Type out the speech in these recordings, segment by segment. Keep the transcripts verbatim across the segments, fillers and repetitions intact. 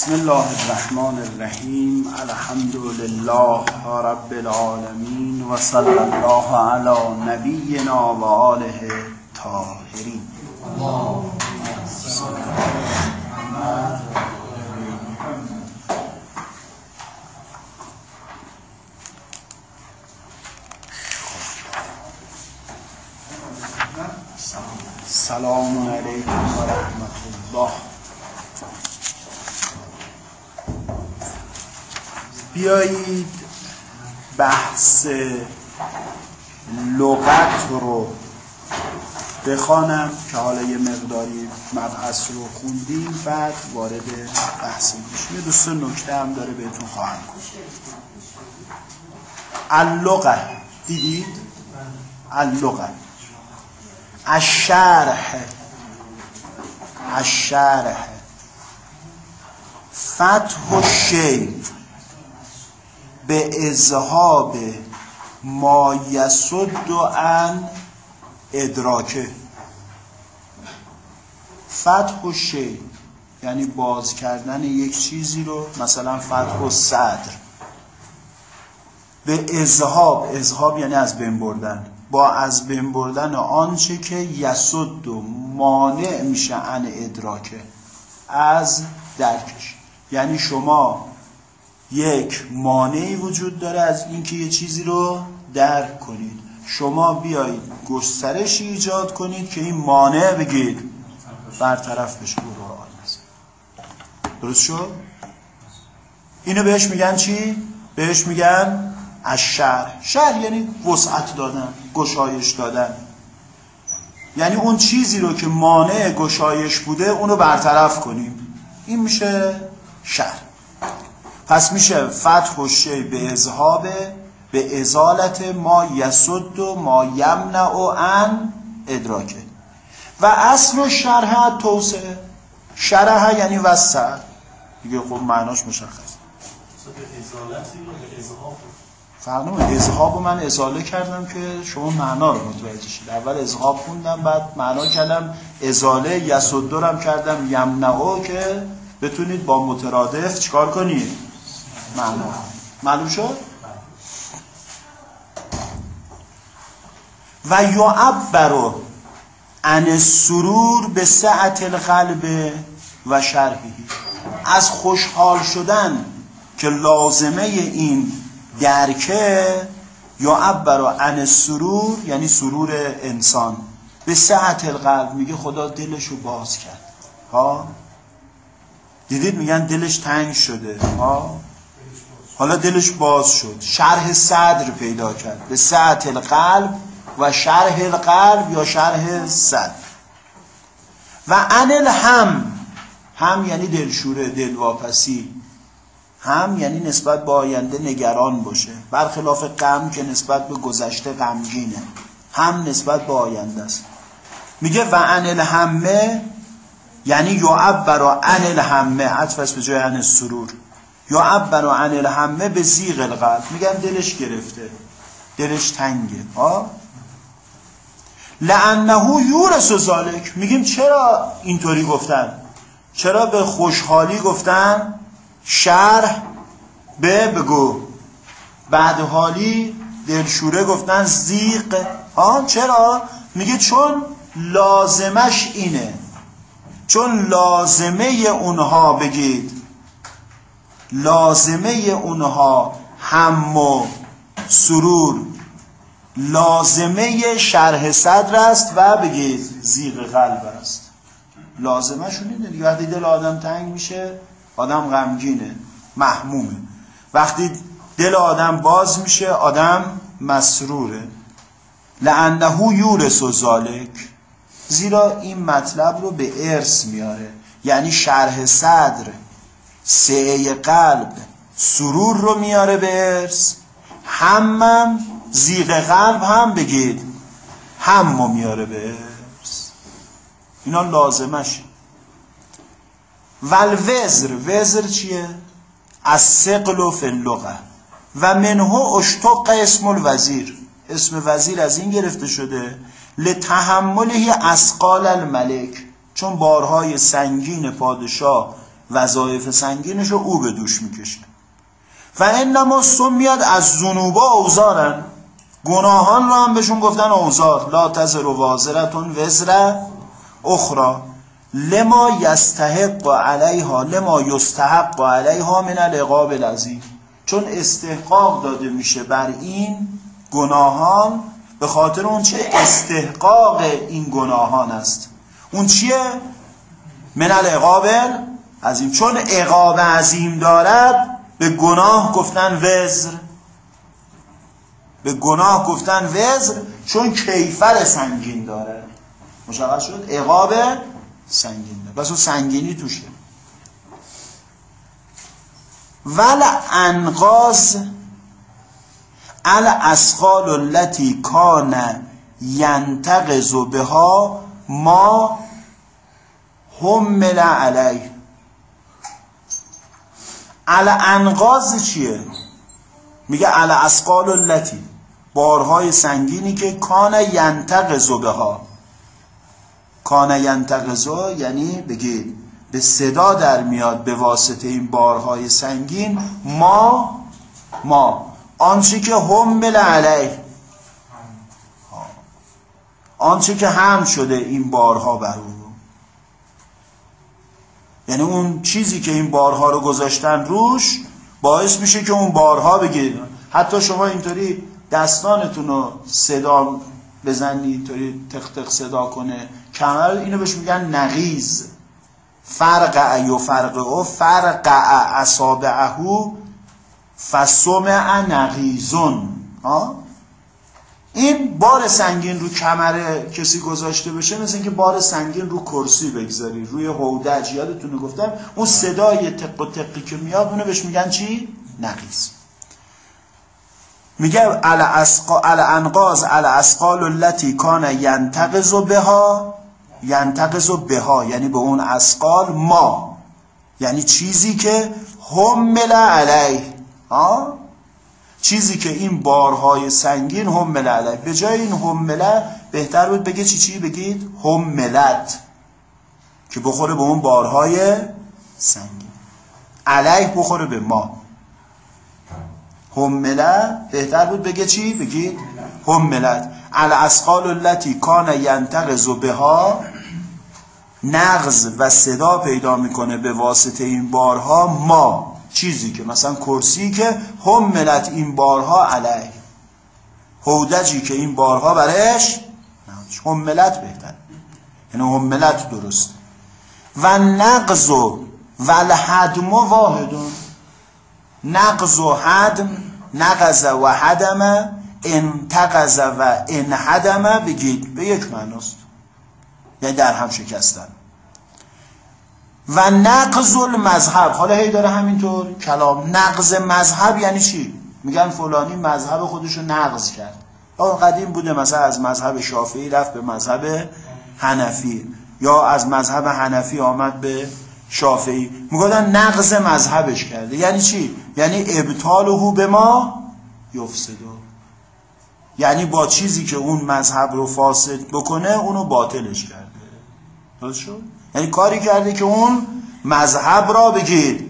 بسم الله الرحمن الرحیم. الحمد لله رب العالمین و صلی الله علی نبینا و آله طاهرین. سلام علیکم و رحمت الله. بیایید بحث لغت رو بخوانم که حالا یه مقداری مبحث رو خوندیم، بعد وارد بحث میشیم. یه دوست نکته هم داره بهتون خواهم گفت. اللغه دیدید؟ اللغه الشرح الشرح فتح الشیء به اذهاب ما یصد عن ادراکه. فتح الشیء یعنی باز کردن یک چیزی رو، مثلا فتح الصدر، به اذهاب، اذهاب یعنی از بین بردن، با از بین بردن آنچه که یصد و مانع میشه عن ادراکه، از درکش. یعنی شما یک مانعی وجود داره از اینکه یه چیزی رو درک کنید، شما بیایید گسترشی ایجاد کنید که این مانع بگید برطرف بشه. درست شد؟ اینو بهش میگن چی؟ بهش میگن الشرح. شرح یعنی وسعت دادن، گشایش دادن، یعنی اون چیزی رو که مانع گشایش بوده اونو برطرف کنیم. این میشه شرح. پس میشه فتح الشیء به اذهاب، به ازالت ما یصد و ما یمنع عن ادراکه. و اصل شرح توسعه. شرح یعنی وسع دیگه، خب معناش مشخص. فرق نمیکنه. اذهاب رو من ازاله کردم که شما معنا رو متوجه شید. اول اذهاب خوندم، بعد معنا کردم. ازاله یصد رو کردم یمنع که بتونید با مترادف چیکار کنید؟ معنا. معلوم شد؟ و یعبر عن السرور به سعة القلب و شرحه. از خوشحال شدن که لازمه این درکه، یعبر عن السرور یعنی سرور انسان، به سعة القلب، میگه خدا دلشو باز کرد. ها دیدید میگن دلش تنگ شده، ها حالا دلش باز شد، شرح صدر پیدا کرد. به سعة القلب و شرح القلب یا شرح صدر. و عن الهم، هم یعنی دلشوره، دلواپسی. هم یعنی نسبت به آینده نگران باشه، برخلاف غم که نسبت به گذشته غمگینه. هم نسبت به آینده است. میگه و عن الهمه یعنی یعبر عن الهمه، عطف است به جای عن السرور. یعبر عن الهمه به ضیق القلب، میگن دلش گرفته، دلش تنگه. ها لانه یورث ذلک، میگیم چرا اینطوری گفتن؟ چرا به خوشحالی گفتن شرح به بگو، بعد حالی دلشوره گفتن ضیق؟ ها چرا؟ میگه چون لازمش اینه، چون لازمه اونها، بگید لازمه اونها هم و سرور، لازمه شرح صدر است و بگید ضیق قلب است. لازمه شون اینه دیگه. وقتی دل آدم تنگ میشه آدم غمگینه، محمومه. وقتی دل آدم باز میشه آدم مسروره. لانه یورث ذلک، زیرا این مطلب رو به ارث میاره. یعنی شرح صدر سعه قلب سرور رو میاره به ارث، همم ضیق قلب هم بگید هم رو میاره به ارث. اینا لازمشه. والوزر، وزر چیه؟ الثقل فی اللغه و منه اشتق اسم الوزیر. اسم وزیر از این گرفته شده لتحمله اثقال الملک، چون بارهای سنگین پادشاه وظایف سنگینش رو او به دوش میکشه. و انما سمیت از ذنوبا اوزارن، گناهان رو هم بهشون گفتن اوزار. لا تزر وازرتون وزر اخرى لما یستحق علیها لما یستحق علیها من العقاب العظیم، چون استحقاق داده میشه بر این گناهان به خاطر اون چه استحقاق این گناهان است. اون چیه؟ من العقاب العظیم، چون عقاب عظیم دارد به گناه گفتن وزر، به گناه گفتن وزر چون کیفر سنگین داره. مشخص شد؟ عقاب سنگین داره، بس اون سنگینی توشه. ول انقاض الاسقال التي کان ینتقض بها ما حمل علیه. الانقاض چیه؟ میگه الاسقال التي، بارهای سنگینی که کان ینتقض بها. کان ینتقض یعنی بگید به صدا در میاد به واسطه این بارهای سنگین ما ما آنچه که حمل علیه، آنچه که حمل شده این بارها بر او، یعنی اون چیزی که این بارها رو گذاشتن روش باعث میشه که اون بارها بگید. حتی شما اینطوری دستانتون رو صدا بزنید، اینطوری تق تق صدا کنه کمر، اینو بهش میگن نغیز. فرقع و فرقع فرقع اصابعه فسمع نغیزون. این بار سنگین رو کمر کسی گذاشته بشه مثل اینکه بار سنگین رو کرسی بگذاری، روی هودج. یادتونه گفتم اون صدای تق و تقی که میاد اونو بهش میگن چی؟ نغیز. میگه الانقاض الاسقال التي کان ینتقض بها، ینتقض بها یعنی به اون اسقال، ما یعنی چیزی که حمل علیه، ها چیزی که این بارهای سنگین حمل علیه. به جای این حمله بهتر بود بگه چی چی بگید؟ حملت، که بخوره به اون بارهای سنگین. علیه بخوره به ما. حمله بهتر بود بگه چی؟ بگید حملت. الاسقال التي کان ینتقض بها، نغز و صدا پیدا میکنه به واسطه این بارها ما، چیزی که مثلا کرسی که حملت این بارها علیه، هودجی که این بارها برش حملت بهتر، یعنی حملت درست. و نغز و الهدم واحدون، نغز و هدم، نغز و هدم، انتقض و انهدم بگید به یک معناست، یعنی در هم شکستن. و نقض المذهب، حالا هی داره همینطور کلام. نقض مذهب یعنی چی؟ میگن فلانی مذهب خودشو نقض کرد. اون قدیم بوده مثلا از مذهب شافعی رفت به مذهب حنفی، یا از مذهب حنفی آمد به شافعی، میگن نقض مذهبش کرده. یعنی چی؟ یعنی ابطاله به ما یفسده، یعنی با چیزی که اون مذهب رو فاسد بکنه اونو باطلش کرده. درست شد؟ یعنی کاری کرده که اون مذهب را بگید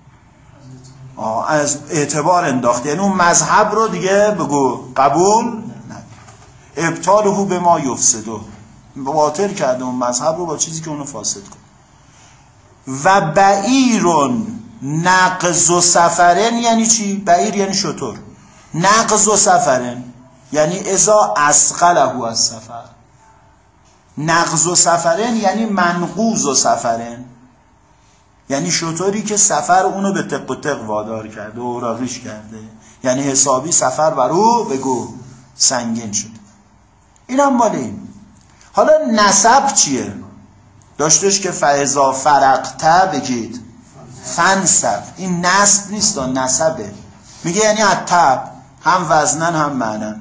از اعتبار انداخته، یعنی اون مذهب رو دیگه بگو قبول نداره. ابطاله به ما یفسده، باطل کرده اون مذهب رو با چیزی که اونو فاسد کنه. و بعیرون نقض و سفرن یعنی چی؟ بعیر یعنی شتر. نقض و سفرن یعنی اذا اسقله از سفر. نقض و سفرن یعنی منقوض و سفرن، یعنی شطوری که سفر اونو به تق و تق وادار کرده و اوراقیش کرده، یعنی حسابی سفر بر او بگو سنگین شد. این هم مال این. حالا نسب چیه؟ داشتش که فاذا فرقت بگید فنسب. این نسب نیست، نسبه. میگه یعنی التب، هم وزنن هم معنن.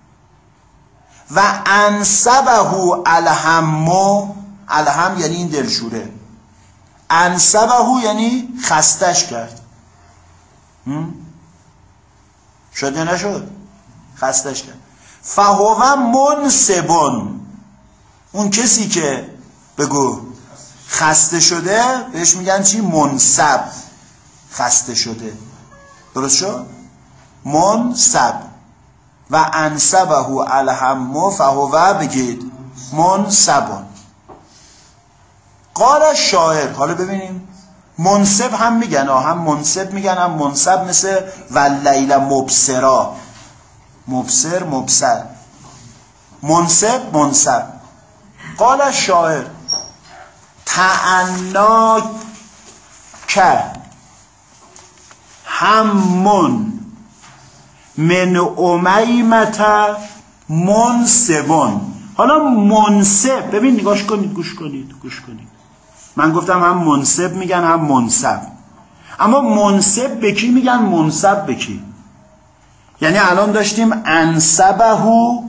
و انسبه الهم، الهم یعنی این دلشوره. انسبه یعنی خستش کرد. شده نشد؟ خستش کرد. فهو منسبون، اون کسی که بگو خسته شده بهش میگن چی؟ منصب. خسته شده، درست شد؟ منصب. و انصبه الهم فهو بگید منصبون. قال شاعر. حالا ببینیم منصب هم میگن، هم منصب میگن هم منصب، مثل واللیل مبصرا، مبصر مبصر، منصب منصب. قال شاعر تعناک همون من امیمت منصبون. حالا منصب، ببین نگاش کنید، گوش کنید گوش کنید. من گفتم هم منصب میگن هم منصب، اما منصب به کی میگن، منصب به کی؟ یعنی الان داشتیم انصبه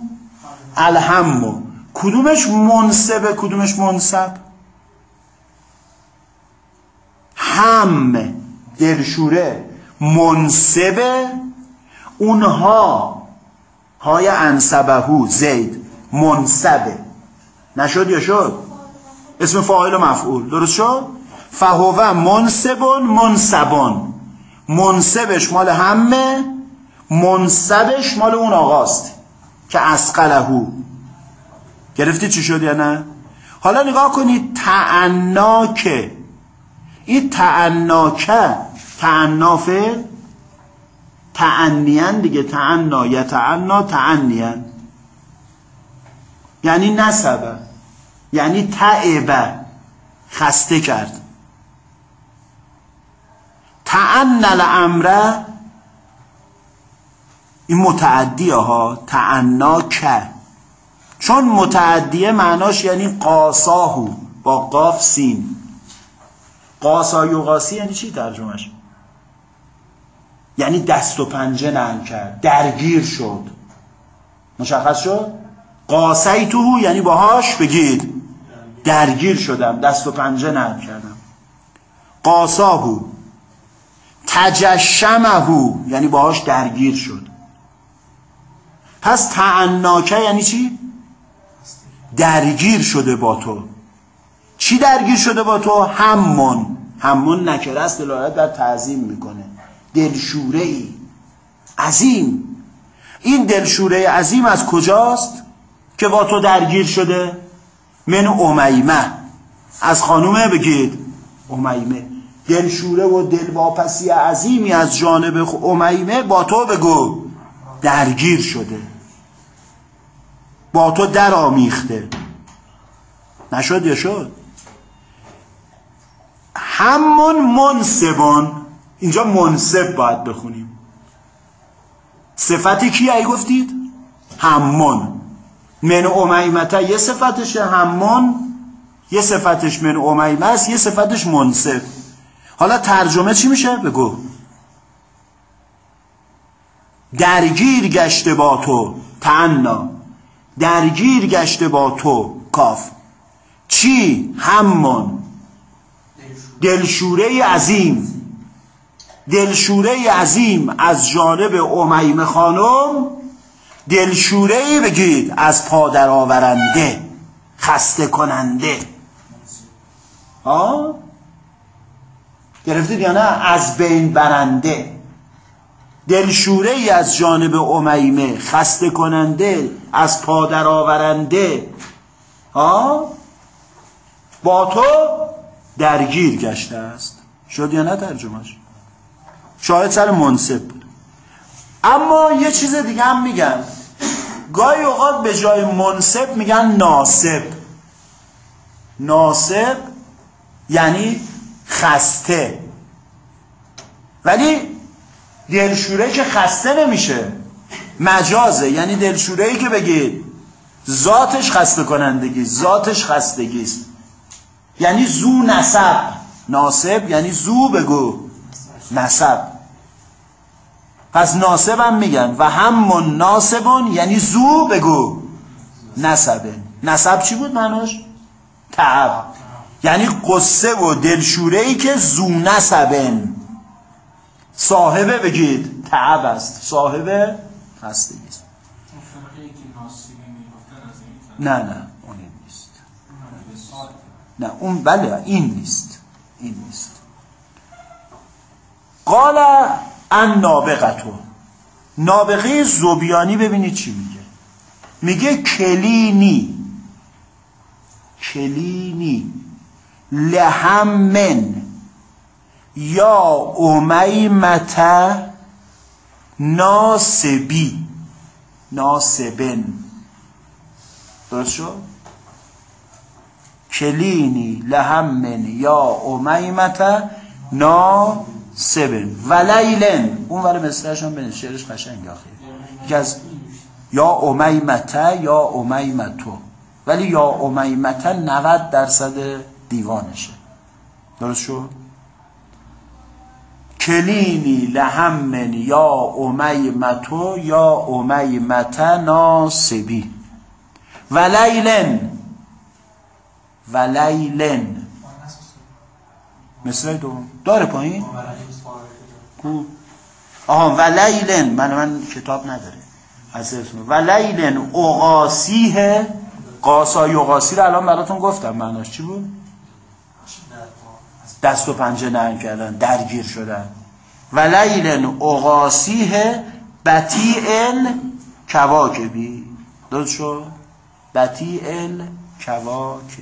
الهم، کدومش منصبه کدومش منصب؟ هم دلشوره منصبه، اونها های انصبه زید منصبه. نشد یا شد؟ اسم فاعل و مفعول، درست شد؟ فهو منصبون منصبون. منصبش مال همه، منصبش مال اون آقاست که اسقله. گرفتی چی شد یا نه؟ حالا نگاه کنید تعناکه، این تعناکه تعنافه تعنیان دیگه، تعنا یتعنا تعنیان، یعنی نسبه، یعنی تعبه، خسته کرد. تعن الامر این متعدیه ها، تعنا که، چون متعدیه معناش یعنی قاساهو با قاف سین. قاسا یقاسی یعنی چی ترجمهش؟ یعنی دست و پنجه نرم کرد، درگیر شد. مشخص شد؟ قاسیتو یعنی باهاش بگید درگیر شدم، دست و پنجه نرم کردم. قاساهو تجشمهو یعنی باهاش درگیر شد. پس تعناکه یعنی چی؟ درگیر شده با تو. چی درگیر شده با تو؟ همون. همون نکره است، دلالت بر تعظیم میکنه. دلشوره ای عظیم. این دلشوره عظیم از کجاست که با تو درگیر شده؟ من امیمه، از خانومه بگید امیمه. دلشوره و دلواپسی عظیمی از جانب امیمه با تو بگو درگیر شده، با تو در آمیخته. نشد یا شد؟ همون منصبون، اینجا منصب باید بخونیم. صفتی کی ای گفتید؟ همون. من امیمته یه صفتشه، همون یه صفتش من امیمه است، یه صفتش منصب. حالا ترجمه چی میشه؟ بگو. درگیر گشته با تو، تعنا، درگیر گشته با تو، کاف. چی؟ همون دلشوره عظیم، دلشوره عظیم از جانب امیمه خانم. دلشوره بگید از پادر آورنده، خسته کننده. ها؟ گرفتید یا نه؟ از بین برنده. دلشوره از جانب امیمه، خسته کننده، از پادر آورنده. ها؟ با تو درگیر گشته است. شد یا نه ترجمهش؟ شاید سر منصب بود. اما یه چیز دیگه هم میگن، گاهی اوقات به جای منصب میگن ناصب. ناصب یعنی خسته، ولی دلشوره که خسته نمیشه، مجازه. یعنی دلشوره‌ای که بگید ذاتش خسته کنندگی، ذاتش خستگیست، یعنی زو نسب. ناصب یعنی زو بگو نسب. پس ناصب هم میگن و همون ناصبون یعنی زو بگو نسبه. نسب چی بود معناش؟ تعب. یعنی قصه و دلشوره‌ای که زو نسبن، صاحبه بگید تعب است، صاحبه خستگی است. نه نه اون نیست. نه اون بله این نیست، این نیست. قال ان نابغتو، نابغه ذبیانی ببینید چی میگه، میگه کلینی، کلینی لهمن یا امیمت ناسبی، ناسبن، درست شد؟ کلینی لهمن یا امیمت ناسبن و لیلن، اون ور مصرش هم بنید، شعرش قشنگ آخه، یکی از یا امیمت یا امیمتو، ولی یا امیمت نود درصد دیوانشه، درست شد؟ کلینی لهمن یا امیمتو یا امیمت ناسبی و لیلن، و لیلن مثل دوم داره پایین؟ کو آها و لیلن، من من کتاب نداره از اسم و لیلن اقاسیه، قاسا یقاسی رو الان براتون گفتم معناش چی بود؟ دست و پنجه نرم کردن، درگیر شدن. و لیلن اقاسیه بطیء کواکبی، درست شد؟ بطیء کواکبی.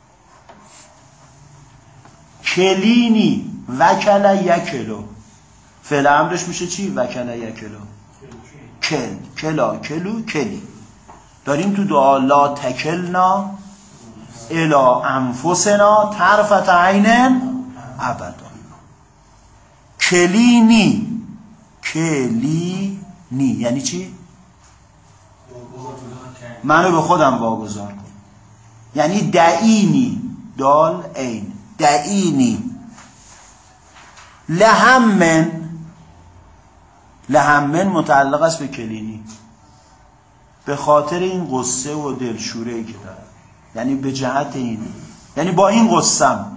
کلینی وکل یکلو، فعل امرش میشه چی؟ وکل یکلو، کل، کلا، کلو، کلی. داریم تو دعا لا تکلنا الا انفسنا طرفت عین ابدا. کلینی، کلینی یعنی چی؟ منو به خودم واگذار کن، یعنی دعینی، دال عین، دعینی. لهمن، لهمن متعلق است به کلینی، به خاطر این غصه و دلشوره‌ای که داره، یعنی به جهت این، یعنی با این غصم.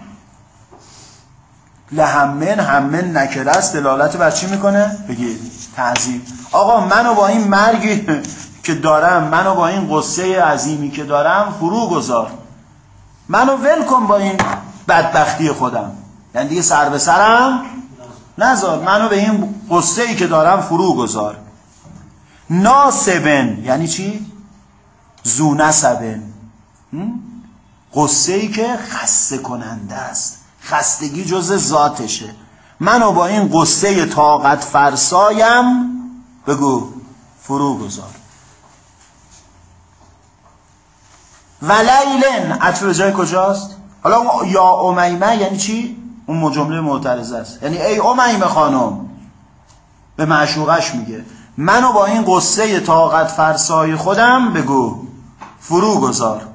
لهمن، همن نکره است، دلالت بر چی میکنه؟ بگید تعظیم. آقا منو با این مرگی که دارم، منو با این غصه عظیمی که دارم فرو گذار، منو ول کن با این بدبختی خودم، یعنی دیگه سر به سرم نذار، منو به این غصه ای که دارم فرو گذار. ناسبن یعنی چی؟ زو نسبن، غصه ای که خسته کننده است، خستگی جز ذاتشه، منو با این غصه طاقت فرسایم بگو فرو گذار. و لیلن عطف به جای کجاست؟ حالا یا امیمه یعنی چی؟ اون جمله معترضه است، یعنی ای امیمه خانم به معشوقش میگه منو با این غصه طاقت فرسای خودم بگو فرو گذار.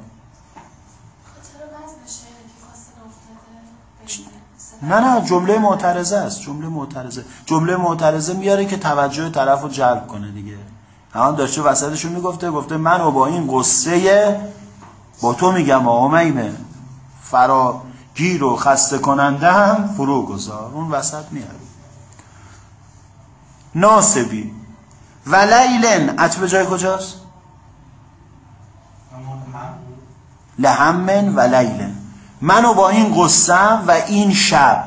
نه نه جمله معترضه است، جمله معترضه، جمله معترضه میاره که توجه طرف رو جلب کنه دیگه. الان داشته وسطشو میگفته، گفته منو با این غصه، با تو میگم امیمه، فراگیر و خسته کننده هم فرو گذار، اون وسط میاره. ناسبی و لیلن عطف به جای کجاست؟ لهمن و لیلن، منو با این غصه و این شب،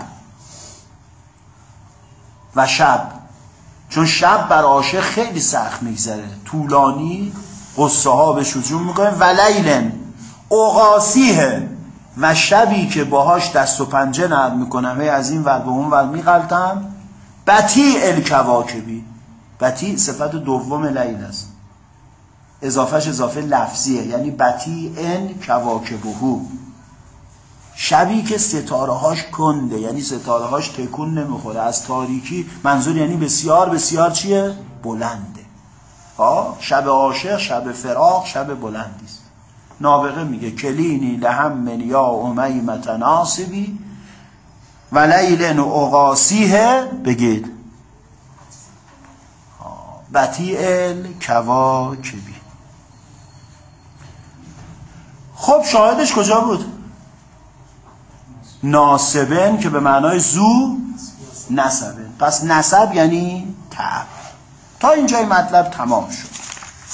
و شب، چون شب بر عاشق خیلی سخت میگذره، طولانی، غصه ها به شجون میکنه. و لیلن اقاسیه، و شبی که باهاش دست و پنجه نرم میکنم، هی از این ور به اون ور میغلطم. بطیء الکواکبی، بطیء صفت دوم لیل است، اضافهش اضافه لفظیه، یعنی بطیء کواکبهو، شبی که ستاره هاش کنده، یعنی ستاره هاش تکون نمیخوره از تاریکی، منظور یعنی بسیار بسیار چیه؟ بلنده. ها شب عاشق، شب فراق، شب بلندی است. نابغه میگه کلینی لهمن یا امیمت ناسبی و لیلن اقاسیه، بگید بطیء الکواکبی. خب شاهدش کجا بود؟ ناسبن که به معنای زو نسبن، پس نسب یعنی تعب. تا اینجای مطلب تمام شد.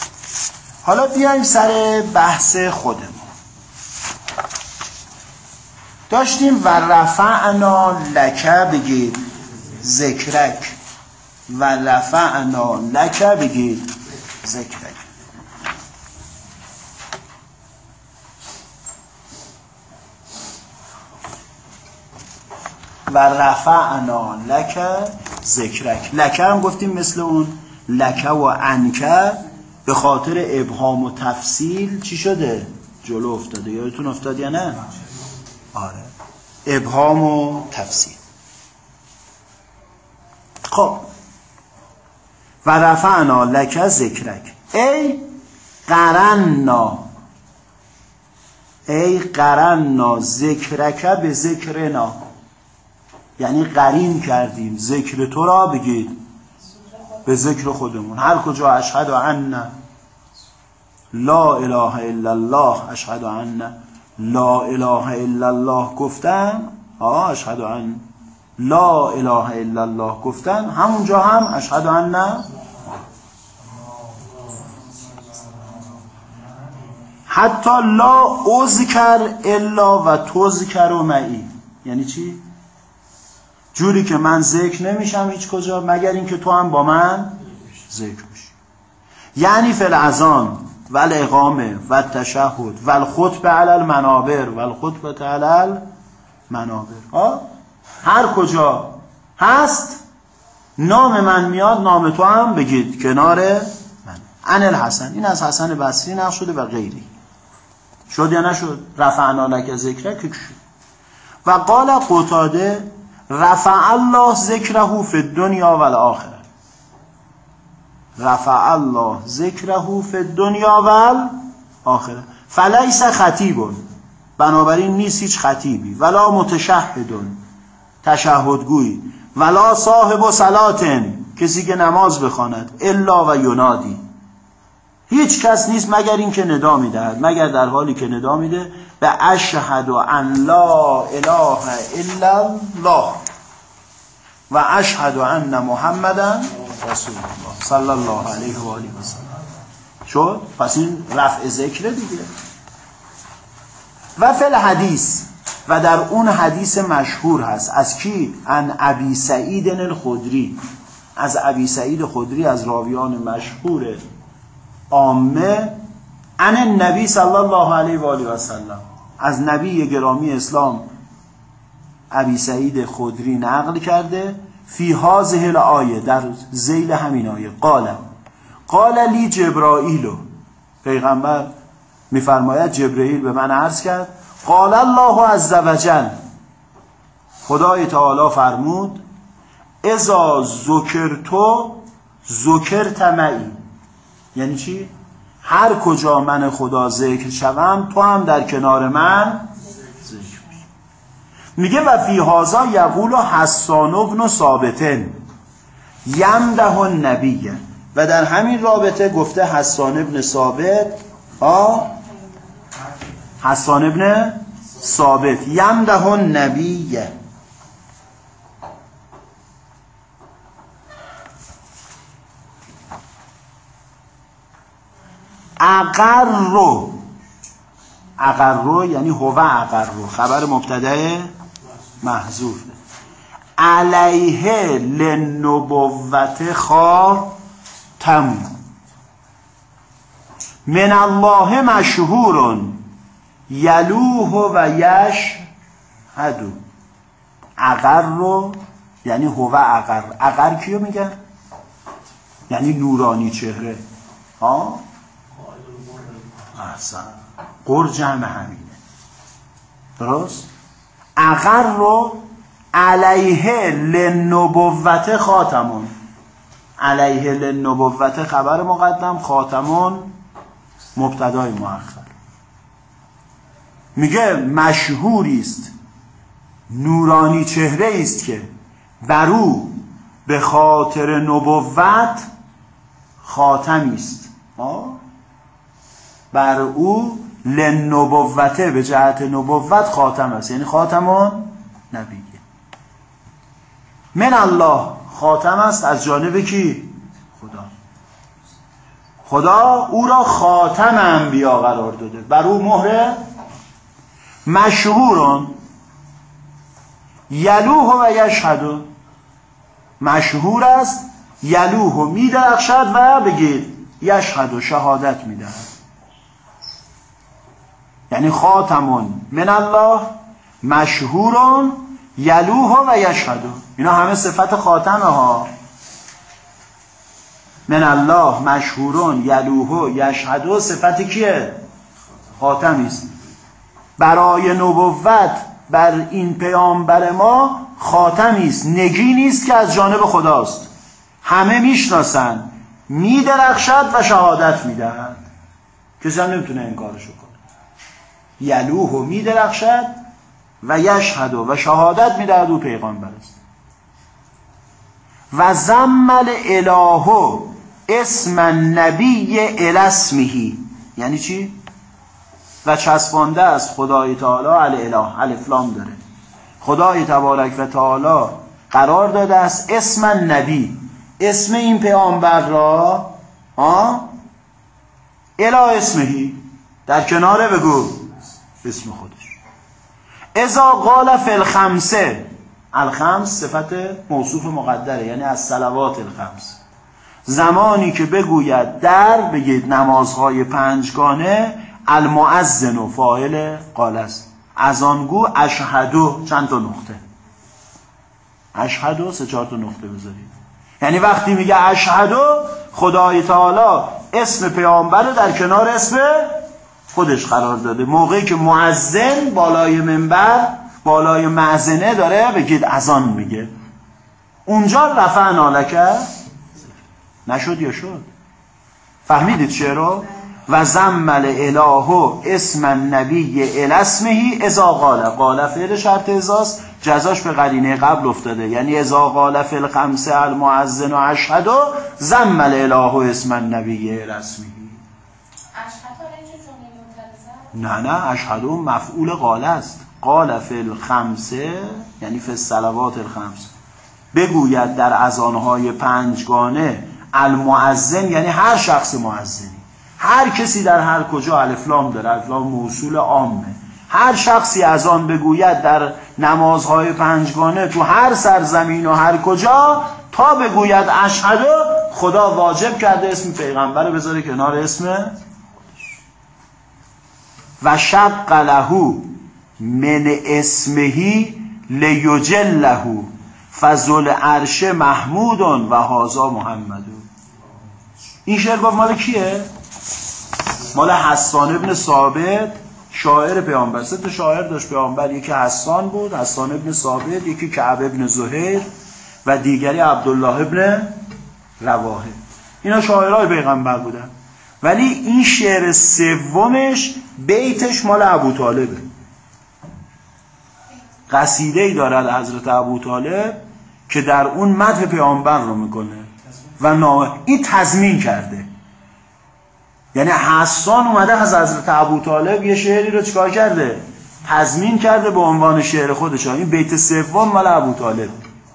حالا بیایم سر بحث خودمون. داشتیم و رفعنا لک بگید ذکرک، و رفعنا لک بگید ذکرک. و رفعنا لک ذکرک. لک هم گفتیم مثل اون لک و عنک به خاطر ابهام و تفصیل چی شده؟ جلو افتاده. یادتون افتاد یا نه؟ آره، ابهام و تفصیل. خب و رفعنا لک ذکرک ای قرنا، ای قرنا ذکرک به ذکرنا، یعنی قرین کردیم ذکر تو را بگید به ذکر خودمون. هر کجا اشهد ان لا اله الا الله، اشهد ان لا اله الا الله گفتن، آه اشهد ان لا اله الا الله گفتن، همونجا هم اشهد ان، حتی لا اذکر الا و تذکر معی. یعنی چی؟ جوری که من ذکر نمیشم هیچ کجا مگر اینکه تو هم با من ذکر میشی. یعنی فی الاذان و الاقامه و التشهد و الخطبه علی المنابر و الخطبه علی المنابر، ها هر کجا هست نام من میاد، نام تو هم بگید کنار من. عن الحسن، این از حسن بصری نقل شده و غیری. شد یا نشد؟ رفعنا لک ذکرک شد. و قال قتاده رفع الله ذکره فی الدنیا و الاخره، رفع الله ذکره فی الدنیا و الاخره فلیس خطیب، بنابراین نیست هیچ خطیبی، ولا متشهد تشهدگوی، ولا صاحب صلات کسی که نماز بخواند، الا و ینادی، هیچ کس نیست مگر این که ندا میدهد، مگر در حالی که ندا میده به اشهد ان لا اله الا الله و اشهد ان محمدا رسول الله صلی الله علیه و آله و سلم. شد؟ پس این رفع ذکر دیگه. و فی الحدیث، و در اون حدیث مشهور هست از کی؟ ان ابی سعید الخدری، از ابی سعید خدری، از راویان مشهور عامه، ان النبی صلی الله علیه و آله و سلم، از نبی گرامی اسلام ابی سعید خدری نقل کرده فی هذه الآیه، در ذیل همین آیه، قال قال لی جبرائیل، پیغمبر میفرماید جبرئیل به من عرض کرد، قال الله عز وجل، خدای تعالی فرمود، اذا ذکرتو ذکرت معی. یعنی چی؟ هر کجا من خدا ذکر شوم تو هم در کنار من ذکر میشی. میگه و فی هذا یقول حسان بن ثابت یمدح النبی، و در همین رابطه گفته حسان بن ثابت، آه حسان بن ثابت یمدح النبی، اقر رو، اقر رو یعنی هو اقر رو، خبر مبتدا محذوف، علیه لنبوت خاتم من الله مشهور یلوه و یشهد. اقر رو یعنی هو اقر، اقر کیو میگن؟ یعنی نورانی چهره، ها احسن، قرج هم همینه، درست؟ اقر رو علیه لنبوت خاتمون، علیه لنبوت خبر مقدم، خاتمون مبتدای مؤخر. میگه مشهوری است، نورانی چهره است که بر او به خاطر نبوت خاتمی است، بر او لنبوته به جهت نبوت خاتم است، یعنی خاتمون نبیه. من الله خاتم است از جانب کی؟ خدا. خدا او را خاتم انبیا قرار داده، بر او مهر مشهورون، یلوه و یشهد، مشهور است، یلوه می درخشد و بگید یشهد و شهادت می دهد. یعنی خاتمون من الله مشهورون یلوه و یشهد، اینا همه صفت خاتمه ها. من الله مشهورون یلوه یشهد صفت کیه؟ خاتمی است. برای نبوت بر این پیامبر ما خاتمی است، نگینی است که از جانب خداست، همه میشناسن، میدرخشد و شهادت میدهد، کسی هم نمیتونه انکارشو کنه. یلوه و میدرخشد و یشهد و شهادت میدهد او پیغامبر است. و زمل اله اسم النبی الی اسمه، یعنی چی؟ و چسبانده است خدای تعالی علی اله، الف لام داره، خدای تبارک و تعالی قرار داده است اسم النبی، اسم این پیامبر را ها الی اسمه، در کناره بگو اسم خودش. اذا قال فی الخمسه، الخمس صفت موصوف مقدره، یعنی از صلوات الخمس، زمانی که بگوید در بگید نمازهای پنجگانه، المؤذن و فاعل قال است، اذانگو اشهدو چند تا نقطه، اشهدو سه چهار تا نقطه بذارید، یعنی وقتی میگه اشهدو خدای تعالی اسم پیامبر رو در کنار اسم خودش قرار داده. موقعی که مؤذن بالای منبر بالای مأذنه داره بگید اذان میگه، اونجا رفعنا لک نشد یا شد؟ فهمیدید چه رو؟ و زمل اله اسم النبی الی اسمه اذا قال، قال فعل شرط اذاست، جزاش به قرینه قبل افتاده، یعنی اذا قال فی الخمسه المؤذن اشهد زمل اله اسم النبی الی اسمه. نه نه اشهد مفعول قال است، قال فی الخمسه یعنی فی الصلوات الخمس، بگوید در اذانهای پنجگانه، المؤذن یعنی هر شخص مؤذنی، هر کسی در هر کجا، الف لام داره، الف لام موصول عامه، هر شخصی اذان بگوید در نمازهای پنجگانه تو هر سرزمین و هر کجا، تا بگوید اشهد، خدا واجب کرده اسم پیغمبر رو بذاره کنار اسم. و شق له من اسمه لیجله فذل عرش محمود و هذا محمد. این شعر گفت مال کیه؟ مال حسان ابن ثابت، شاعر پیامبر. سه تا شاعر داشت پیامبر، یکی حسان بود، حسان ابن ثابت، یکی کعب ابن زهیر و دیگری عبدالله ابن رواحه. اینا شاعرای پیغمبر بودن. ولی این شعر سومش بیتش مال ابو طالبه، قصیده‌ای دارد حضرت ابو طالب که در اون مدح پیامبر رو میکنه و نامه این تضمین کرده. یعنی حسان اومده از حضرت ابو طالب یه شعری رو چیکار کرده؟ تضمین کرده به عنوان شعر خودش. این بیت سوم مال ابو طالب،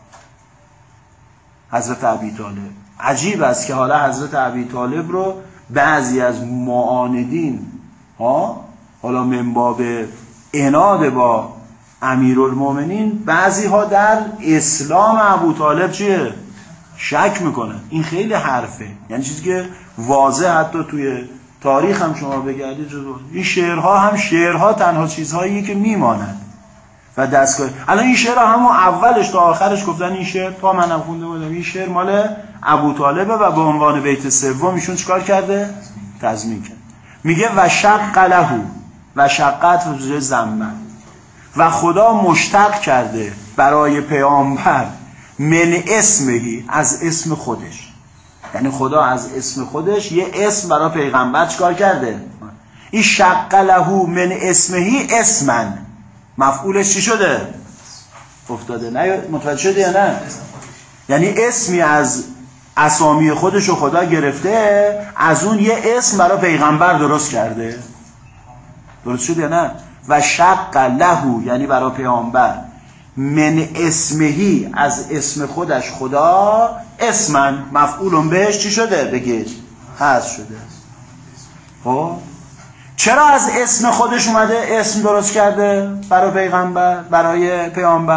حضرت ابی طالب. عجیب است که حالا حضرت ابی طالب رو بعضی از معاندین ها، حالا من باب عناد با امیرالمومنین، بعضی ها در اسلام ابو طالب چیه؟ شک میکنن. این خیلی حرفه، یعنی چیزی که واضح حتی توی تاریخ هم شما بگردید جلو. این شعرها هم شعرها تنها چیزهاییه که میماند و دستگاه. الان این شعر همون اولش تا آخرش گفتن این شعر، تا منم خونده بودم این شعر مال ابو طالبه و به عنوان بیت سوم ایشون چیکار کرده؟ تضمین کرد. میگه و شق له، و شقت و جای زمن، و خدا مشتق کرده برای پیامبر من اسمهی، از اسم خودش. یعنی خدا از اسم خودش یه اسم برای پیغمبر چیکار کرده؟ این شق له من اسمهی اسمن، مفعولش چی شده؟ افتاده. نه متوجه شده یا نه؟ یعنی اسمی از اسامی خودش رو خدا گرفته، از اون یه اسم برای پیغمبر درست کرده. درست شد یا نه؟ و شق له یعنی برای پیامبر من اسمهی، از اسم خودش خدا، اسمن مفعولون بهش چی شده؟ بگید حذف شده. خب چرا از اسم خودش اومده اسم درست کرده برای پیغمبر، برای پیامبر؟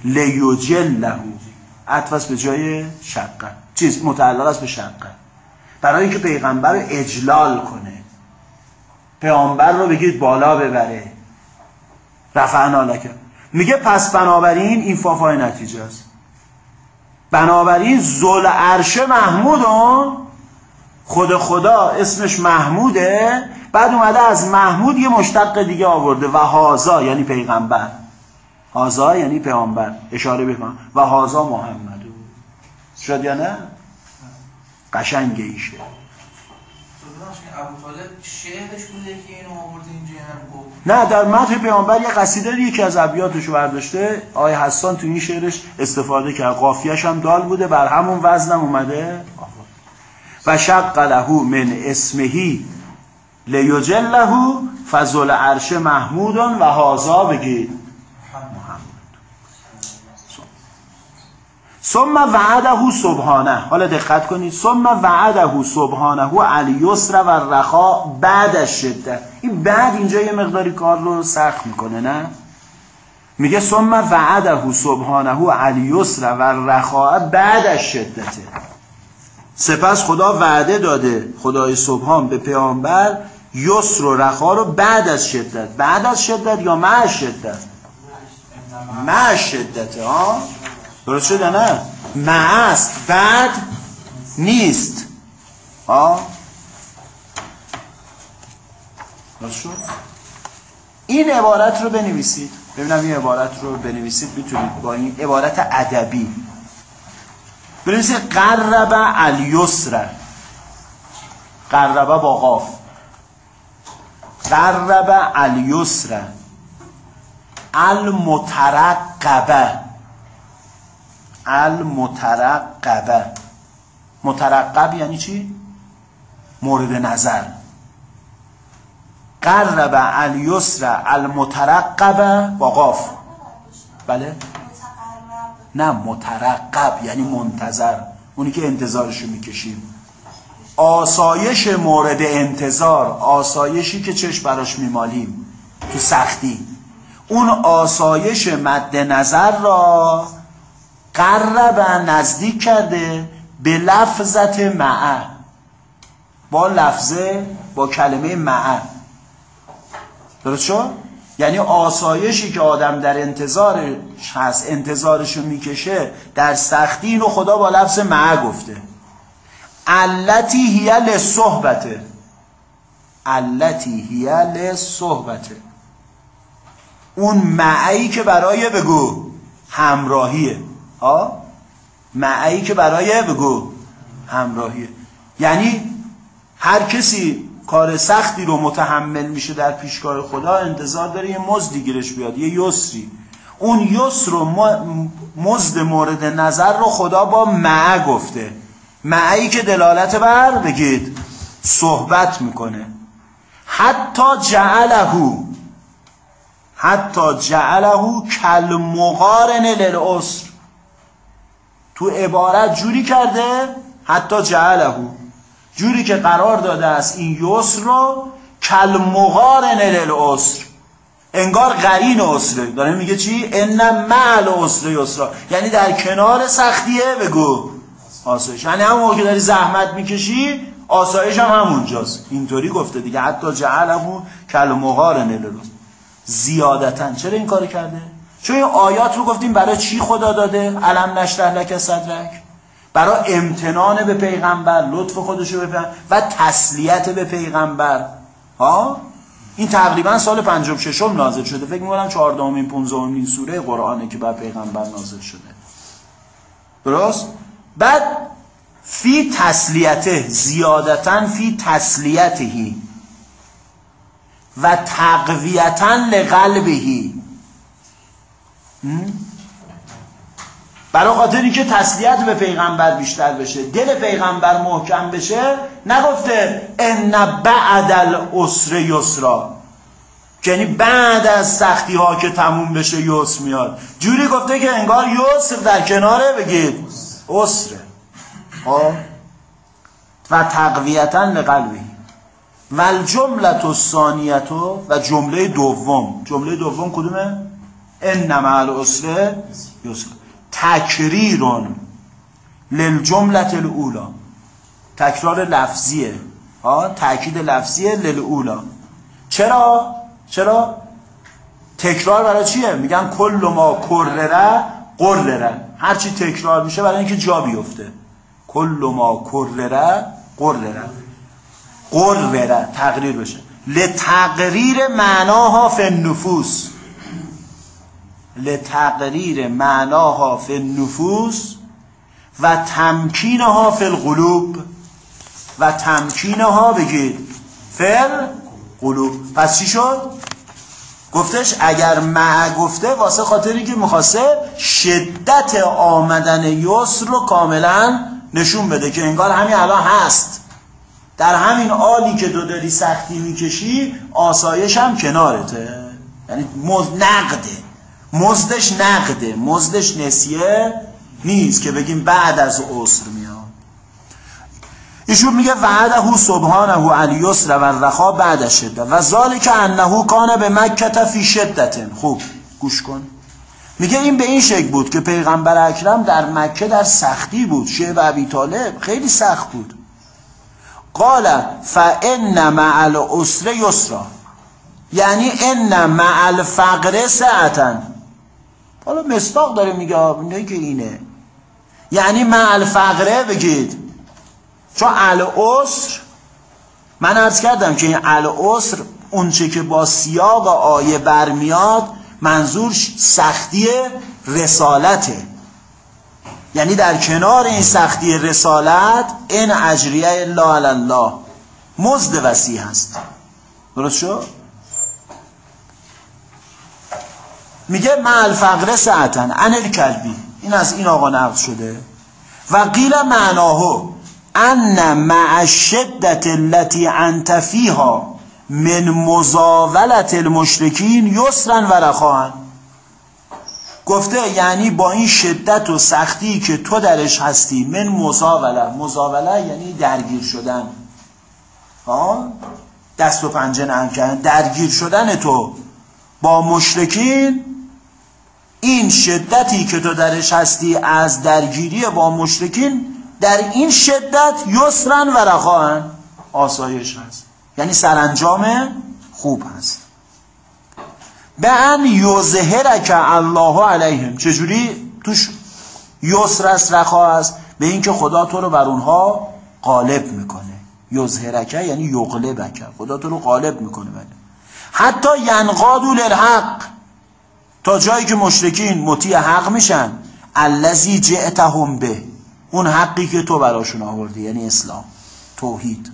لیجله، عطف به جای شقه، چیز متعلق است به شقه، برای اینکه پیغمبر رو اجلال کنه، پیامبر رو بگید بالا ببره. رفعنا لک، میگه پس بنابراین این فافای نتیجه است، بنابراین ذوالعرش محمودون، خود خدا اسمش محموده، بعد اومده از محمود یه مشتق دیگه آورده و هازا یعنی پیغمبر، هازا یعنی پیامبر، اشاره به پیغمبر، و هازا محمد شد یا نه؟ قشنگه ایشه. ابو طالب شعرش بوده که اینو آورده اینجا هم گفت؟ نه، در متن پیامبر یه قصیده دیگه که از ابیاتشو برداشته آقای حسان تو این شعرش استفاده کرد، قافیه‌اش هم دال بوده، بر همون وزنم اومده و شق له من اسمه لیجله فذل عرش محمودون و هازا بگید محمد. ثم وعده سبحانه، حالا دقت کنید، ثم وعده سبحانه الیسر و الرخاء بعد الشده. این بعد اینجا یه مقداری کار رو سخت میکنه، نه؟ میگه ثم وعده سبحانه الیسر و الرخاء بعد الشده، سپس خدا وعده داده، خدای سبحان به پیامبر یسر و رخا رو بعد از شدت. بعد از شدت یا مع شدت؟ مع شدت. ها درست شده نه؟ مع است، بعد نیست. ها درست شد؟ این عبارت رو بنویسید، ببینم این عبارت رو بنویسید، میتونید با این عبارت ادبی بنویسید قرب الیسر، قرب با قاف، قرب الیسر المترقبه، المترقبه، مترقب یعنی چی؟ مورد نظر. قرب الیسر المترقبه با قاف، بله؟ نه، مترقب یعنی منتظر، اونی که انتظارشو میکشیم. آسایش مورد انتظار، آسایشی که چشم براش میمالیم تو سختی، اون آسایش مد نظر را قرب نزدیک کرده به لفظت معه، با لفظه، با کلمه معه. درست شد؟ یعنی آسایشی که آدم در انتظارش هست، انتظارشو میکشه در سختی، اینو خدا با لفظ معه گفته. التی هی للصحبته، التی هی للصحبته، اون معه‌ای که برای بگو همراهیه. ها معه‌ای که برای بگو همراهیه، یعنی هر کسی کار سختی رو متحمل میشه در پیشگاه خدا، انتظار داره یه مزدی گیرش بیاد، یه یسری. اون یسر و مزد مورد نظر رو خدا با معه گفته، معه‌ای که دلالت بر بگید صحبت میکنه. حتی جعله، حتی جعله کالمقارن للعسر، تو عبارت جوری کرده، حتی جعله، جوری که قرار داده است این یسر رو کالمقارن للعسر، انگار قرین عسره. داره میگه چی؟ ان مع العسر یسرا، یعنی در کنار سختیه بگو آسایش. یعنی همون موقع که داری زحمت میکشی، آسایش هم همونجاست. اینطوری گفته دیگه، حتی جعله کالمقارن للعسر زیادتن. چرا این کارو کرده؟ چون این آیات رو گفتیم برای چی خدا داده؟ الم نشرح لک صدرک، برای امتنان به پیغمبر، لطف خودشو به پیغمبر و تسلیت به پیغمبر. ها این تقریبا سال پنجاه و ششم نازل شده، فکر می‌کنم چهاردهمین پانزدهمین سوره قرآنه که بر پیغمبر نازل شده. درست؟ بعد فی تسلیته، زیادتن فی تسلیتهی و تقویتن لقلبهی، برای خاطر اینکه تسلیت به پیغمبر بیشتر بشه، دل پیغمبر محکم بشه. نگفته ان بعد العسر یسرا، یعنی بعد از سختی ها که تموم بشه یسر میاد. جوری گفته که انگار یسر در کناره بگید عسره. و تقویتا لقلبی و الجمله الثانیه، و جمله دوم، جمله دوم کدومه؟ ان مع العسر یسرا. تکریرون للجملة الاولا، تکرار لفظیه ها، تاکید لفظیه للاولا. چرا؟ چرا؟ تکرار برای چیه؟ میگن کل ما کرره قرره، هرچی تکرار میشه برای اینکه جا بیفته. کل ما کرره قرره، قرره تقریر بشه. لتقریر معناها فی النفوس، لتقریر معناها فی النفوس و تمکینها فی القلوب، و تمکینها بگید فی القلوب. پس چی شد؟ گفتش اگر مع گفته واسه خاطری که میخواسته شدت آمدن یسر رو کاملا نشون بده که انگار همین الان هست، در همین حالی که تو داری سختی میکشی آسایش هم کنارته. یعنی مزد نقده، مزدش نقده، مزدش نسیه نیست که بگیم بعد از عسر میاد. ایشون میگه وعده سبحانه علی یسر و الرخا بعد شده و ذالک انه کان به مکه فی شدت. خوب گوش کن، میگه این به این شکل بود که پیغمبر اکرم در مکه در سختی بود. شیخ ابی طالب خیلی سخت بود. قال فان مع العسر یسرا، یعنی ان مع الفقر سعتا. حالا مصداق داره میگه، میگه که اینه یعنی مع الفقر بگید، چون العسر من عرض کردم که این العسر اون چه که با سیاق آیه برمیاد منظور سختی رسالته، یعنی در کنار این سختی رسالت این اجریه الا علی الله مزد وسیع هست. درست شد؟ میگه مع الفقر سعتا عن الکلبی، این از این آقا نقل شده. و قیل معناه ان مع الشدة التي انت فيها من مزاولة المشرکین یسرا و رخاء. گفته یعنی با این شدت و سختی که تو درش هستی، من مزاوله، مزاوله یعنی درگیر شدن، ها دست و پنجه نرم کردن، درگیر شدن تو با مشرکین، این شدتی که تو درش هستی از درگیری با مشرکین، در این شدت یسرا و رخاء آسایش هست، یعنی سرانجام خوب هست. به ان یظهرک الله علیهم، چجوری توش یسر است رخاء است؟ به این که خدا تو رو بر اونها غالب میکنه. یظهرک یعنی یغلبک، خدا تو رو غالب میکنه. بله. حتی ینقادوا للحق، تا جایی که مشرکین مطیع حق میشن. الذی جئتهم به، اون حقی که تو براشون آوردی، یعنی اسلام، توحید.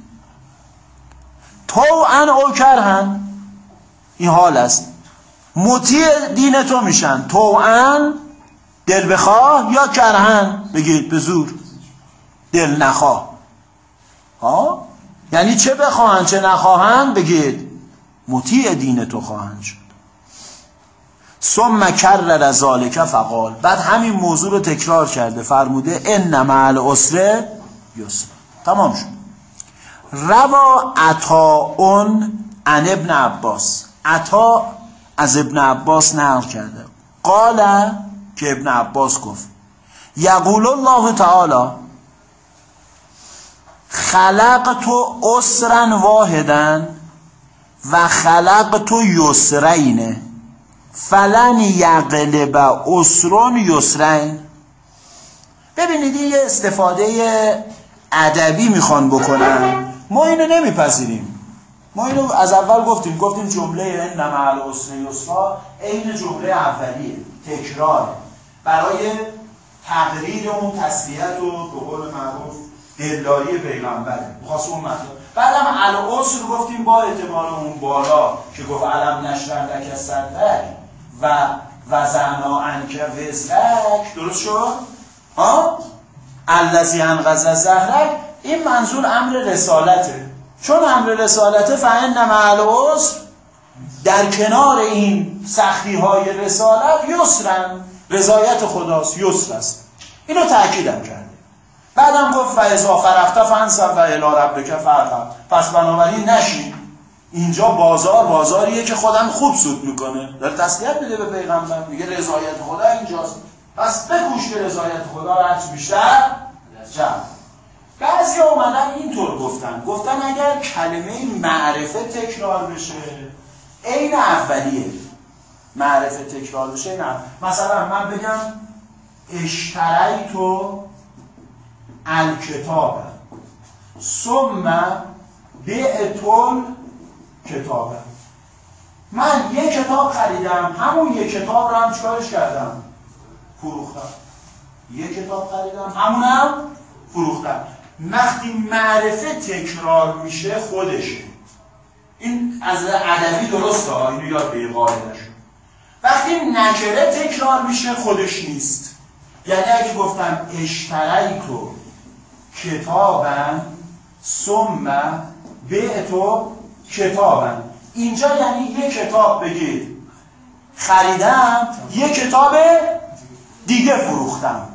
طوعا او کرها، این حال است، مطیع دین تو میشن، طوعا دل بخواه، یا کرها بگید به زور دل نخواه. ها یعنی چه بخواهن چه نخواهن بگید مطیع دین تو خواهند شد. ثم کرر ذالک فقال، بعد همین موضوع رو تکرار کرده، فرموده ان مع العسر یسر. تمام شد. روا عطاء عن ابن عباس، عطا از ابن عباس نقل کرده، قال که ابن عباس گفت یقول الله تعالی خلقت عسرا واحدا و خلقت یسرین فلن یغلب عسر یسرین. ببینید این یه استفاده ادبی میخوان بکنن، ما اینو نمیپذیریم. ما اینو از اول گفتیم، گفتیم جمله ان مع العسر یسرا عین جمله اولیه، تکرار برای تقریر اون تسلیت و به قول معروف دلداری پیغمبره، خاص اون مطلب. بعدم العسر گفتیم با احتمال اون بالا که گفت علم نشرح لک صدرک و وضعنا عنک وزرک. درست شد؟ ها؟ الذی انقض ظهرک، این منظور امر رسالته. چون امر رسالته فان مع العسر، در کنار این سختی های رسالت یسرن، رضایت خداست، یسر است. اینو تأکیدم کرده. بعدم گفت فاذا فرغت فانصب و الی ربک فارغب. پس بنابراین نشین، اینجا بازار بازاریه که خودم خوب سود میکنه. در تسلیت میده به پیغمبر، میگه رضایت خدا اینجاست. پس بکوش که رضایت خدا رو هرچی بیشتر جمع. بعضی اومدن اینطور گفتن گفتن اگر کلمه معرفه تکرار بشه عین اولیه، معرفه تکرار بشه نه. مثلا من بگم اشتریتو الکتاب ثم بعتل کتاب، من یک کتاب خریدم، همون یک کتاب رو هم چیکارش کردم؟ فروختم. یک کتاب خریدم همونم فروختم. وقتی معرفه تکرار میشه خودشه. این از ادبی درسته، اینو یاد بگیر قاعده‌شو. وقتی نکره تکرار میشه خودش نیست. یعنی اگه گفتم اشتریتو کتابن ثم بعتو کتابن، اینجا یعنی یک کتاب بگید خریدم، یک کتاب دیگه فروختم.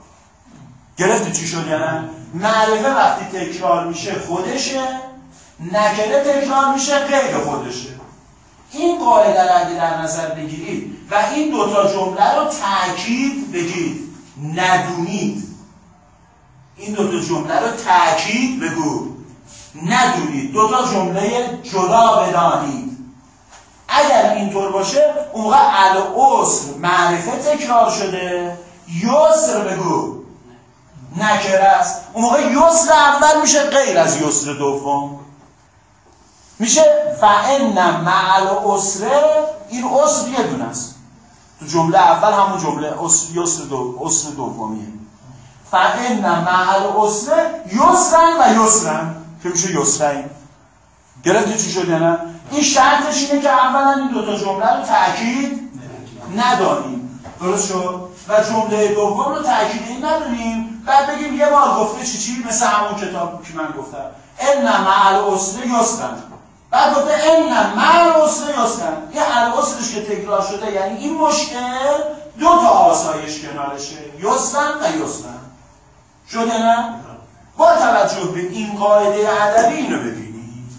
گرفتی چی شد؟ یعنی معرفه وقتی تکرار میشه خودشه، نکره تکرار میشه غیر خودشه. این قاعده را اگه در نظر بگیرید و این دوتا جمله رو تأکید بگید، ندونید، این دوتا جمله رو تأکید بگو، ندونید، دوتا جمله جدا بدانید. اگر اینطور باشه اون موقع العسر معرفه تکرار شده، یسر بگو نکره است، اون موقع یسر اول میشه غیر از یسر دوم، میشه فإن مع العسر. این عسر یه دونه است تو جمله اول، همون جمله یسر دو عسر دومیه. فإن مع العسر یسرا و یسرا که میشه یسرین. گرفتی چی شد؟ نه این شرطش اینه که اولا این دوتا جمله رو تأکید نداریم، درست شد؟ و جمله دوم رو تأکیدی نداریم، بعد بگیم یه بار گفته چی چی، مثل همون کتاب که من گفتم ان مع العسر یسرا، بعد گفته ان مع العسر یسرا. این العسرش که تکرار شده یعنی این مشکل دو تا آسایش کنارشه، یسرا و یسرا. شده نه؟ با توجه به این قاعده ادبی اینو ببینید.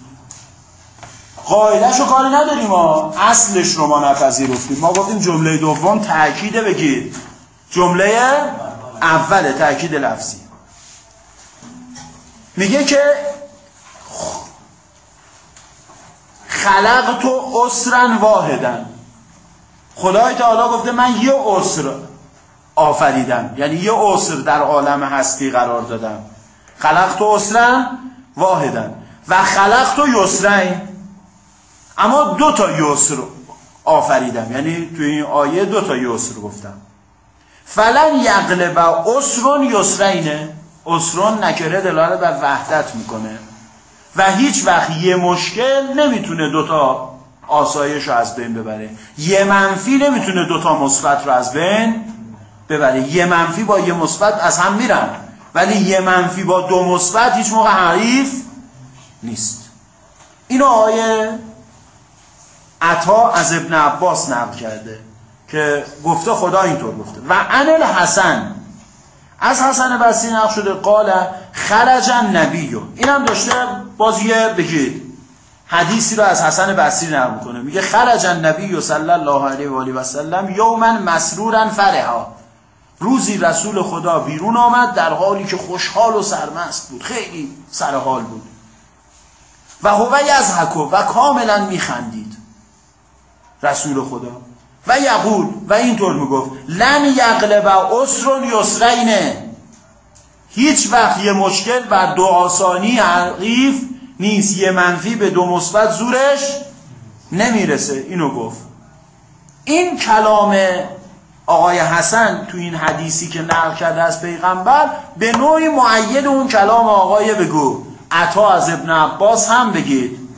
قاعده‌شو کاری نداریم ما، اصلش رو ما نپذیرفتیم. ما گفتیم جمله دوم تأکید بگید، جمله اول تأکید لفظی. میگه که خلقت اسرا واحدا، خدای تعالی گفته من یه اسر آفریدم، یعنی یه اسر در عالم هستی قرار دادم. خلقت اسرا واحدا و خلقت یسرین، اما دو تا یسر آفریدم، یعنی توی این آیه دو تا یسر گفتم. فلن یغلب اسر یسرین، اسرون نکره دلالت بر وحدت میکنه و هیچ وقت یه مشکل نمیتونه دو تا آسایش رو از بین ببره، یه منفی نمیتونه دو تا مثبت رو از بین ببره. یه منفی با یه مثبت از هم میرن، ولی یه منفی با دو مثبت هیچ موقع حریف نیست. اینو آیه عطا از ابن عباس نقل کرده که گفته خدا اینطور گفته. و عن الحسن، از حسن بصری نقل شده قال خرج النبی. اینم داشته باز یه بگید حدیثی رو از حسن بصری نقل میکنه، میگه خرج النبی صلی الله علیه و آله و سلم یوما مسرورا فرحا، روزی رسول خدا بیرون آمد در حالی که خوشحال و سرمست بود، خیلی سرحال بود. و هو یضحک و کاملا میخندید رسول خدا و یقول، و اینطور میگفت لن یغلب اسر یسرین، هیچ وقت یه مشکل بر دو آسانی حریف نیست، یه منفی به دو مثبت زورش نمیرسه. اینو گفت. این کلام آقای حسن تو این حدیثی که نقل کرده از پیغمبر به نوعی مؤید اون کلام آقای بگو عطا از ابن عباس هم بگید.